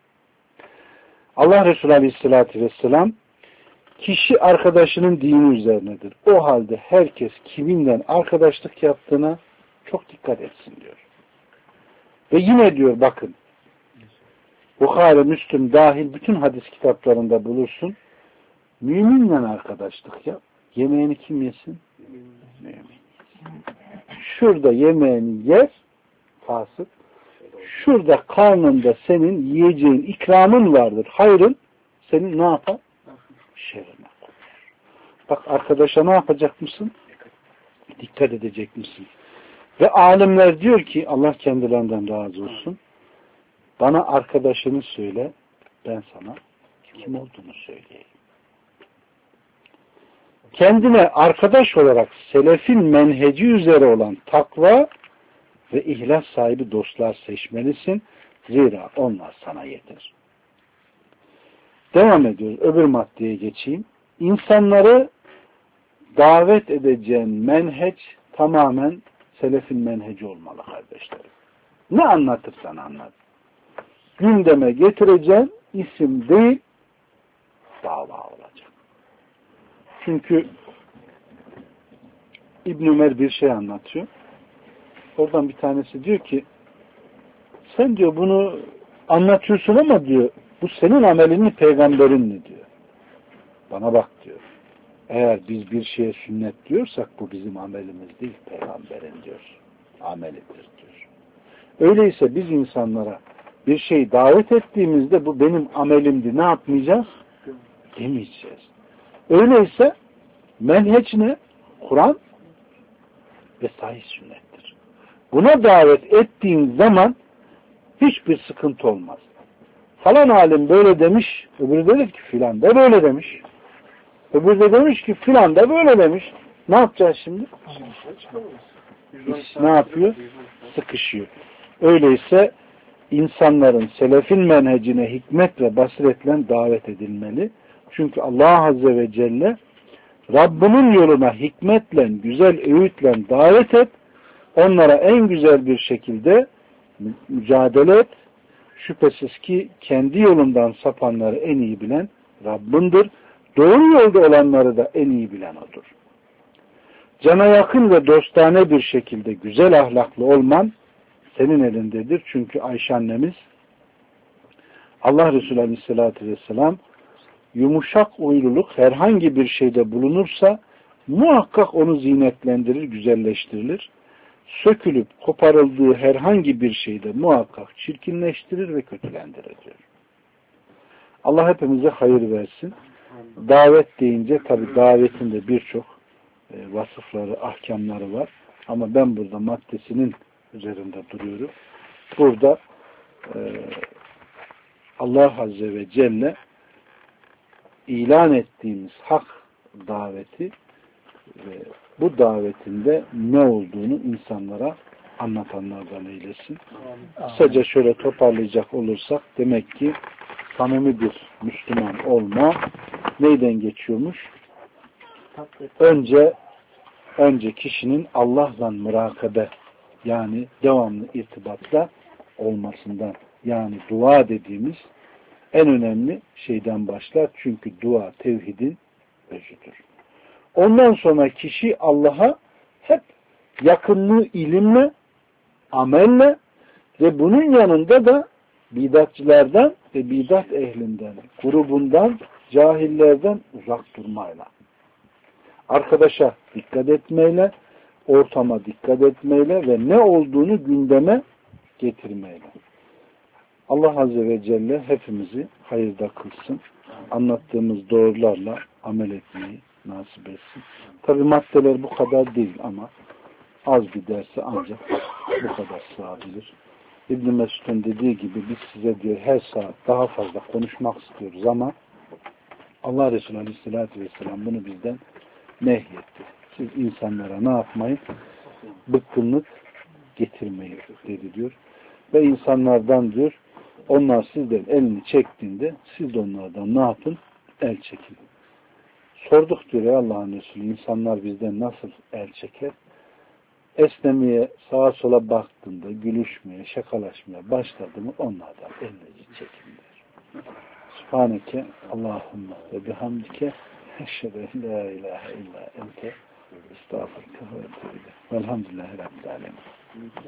Allah Resulü Aleyhisselatü Vesselam kişi arkadaşının dini üzerinedir. O halde herkes kiminle arkadaşlık yaptığına çok dikkat etsin diyor. Ve yine diyor bakın Bukhari, Müslüm dahil bütün hadis kitaplarında bulursun. Müminle arkadaşlık yap. Yemeğini kim yesin? Mümin. Şurada yemeğini yer fasık. Şurada karnında senin yiyeceğin ikramın vardır. Hayrın senin ne yapar? Şerrine koyar. Bak arkadaşa ne yapacak mısın? Dikkat edecek misin? Ve alimler diyor ki Allah kendilerinden razı olsun. Bana arkadaşını söyle, ben sana kim olduğunu söyleyeyim. Kendine arkadaş olarak selefin menheci üzere olan takva ve ihlas sahibi dostlar seçmelisin. Zira onlar sana yeter. Devam ediyoruz. Öbür maddeye geçeyim. İnsanları davet edeceğin menheç tamamen selefin menheci olmalı kardeşlerim. Ne anlatırsan anlat. Gündeme getireceğin isim değil, dava olacak. Çünkü İbn Ömer bir şey anlatıyor. Oradan bir tanesi diyor ki sen diyor bunu anlatıyorsun ama diyor bu senin amelin mi peygamberin mi diyor. Bana bak diyor. Eğer biz bir şeye sünnet diyorsak bu bizim amelimiz değil peygamberin diyor. Amelidir diyor. Öyleyse biz insanlara bir şey davet ettiğimizde bu benim amelimdi. Ne yapmayacağız? Demeyeceğiz. Öyleyse menheç ne? Kur'an ve sahih sünnettir. Buna davet ettiğin zaman hiçbir sıkıntı olmaz. Falan alim böyle demiş, öbürü dedi ki filan da böyle demiş. Öbürü de demiş ki filan da böyle demiş. Ne yapacağız şimdi? İş ne yapıyor? Sıkışıyor. Öyleyse insanların selefin menhecine hikmet ve basiretle davet edilmeli. Çünkü Allah Azze ve Celle Rabbinin yoluna hikmetle, güzel öğütle davet et. Onlara en güzel bir şekilde mücadele et. Şüphesiz ki kendi yolundan sapanları en iyi bilen Rabbindir. Doğru yolda olanları da en iyi bilen O'dur. Cana yakın ve dostane bir şekilde güzel ahlaklı olman senin elindedir. Çünkü Ayşe annemiz Allah Resulü Aleyhisselatü Vesselam yumuşak uyluluk herhangi bir şeyde bulunursa muhakkak onu zinetlendirir, güzelleştirilir. Sökülüp koparıldığı herhangi bir şeyde muhakkak çirkinleştirir ve kötülendirir diyor. Allah hepimize hayır versin. Davet deyince tabi davetin de birçok e, vasıfları, ahkamları var. Ama ben burada maddesinin üzerinde duruyorum. Burada e, Allah Azze ve Celle ilan ettiğimiz hak daveti ve bu davetinde ne olduğunu insanlara anlatanlardan eylesin. Kısaca şöyle toparlayacak olursak demek ki samimi bir Müslüman olma neyden geçiyormuş? Önce önce kişinin Allah'la mürakabe yani devamlı irtibatla olmasından yani dua dediğimiz en önemli şeyden başlar. Çünkü dua tevhidin özüdür. Ondan sonra kişi Allah'a hep yakınlığı ilimle, amelle ve bunun yanında da bidatçılardan ve bidat ehlinden, grubundan, cahillerden uzak durmayla. Arkadaşa dikkat etmeyle, ortama dikkat etmeyle ve ne olduğunu gündeme getirmeyle. Allah Azze ve Celle hepimizi hayırda kılsın. Anlattığımız doğrularla amel etmeyi nasip etsin. Tabi maddeler bu kadar değil ama az bir dersi ancak bu kadar sığabilir. İbn-i Mesud'un dediği gibi biz size diyor her saat daha fazla konuşmak istiyoruz ama Allah Resulü Aleyhisselatü Vesselam bunu bizden nehyetti. Siz insanlara ne yapmayın? Bıkkınlık getirmeyin dedi diyor. Ve insanlardan diyor onlar sizden elini çektiğinde siz de onlardan ne yapın? El çekin. Sorduk diyor ya Allah'ın Resulü insanlar bizden nasıl el çeker? Esnemeye, sağa sola baktığında, gülüşmeye, şakalaşmaya başladı mı onlardan elinizi çekin diyor. Subhaneke Allahümme ve bihamdike eşhedü en la ilahe illa ente estağfurullah ve etûbü ileyk. Velhamdülillahi Rabbil alemin.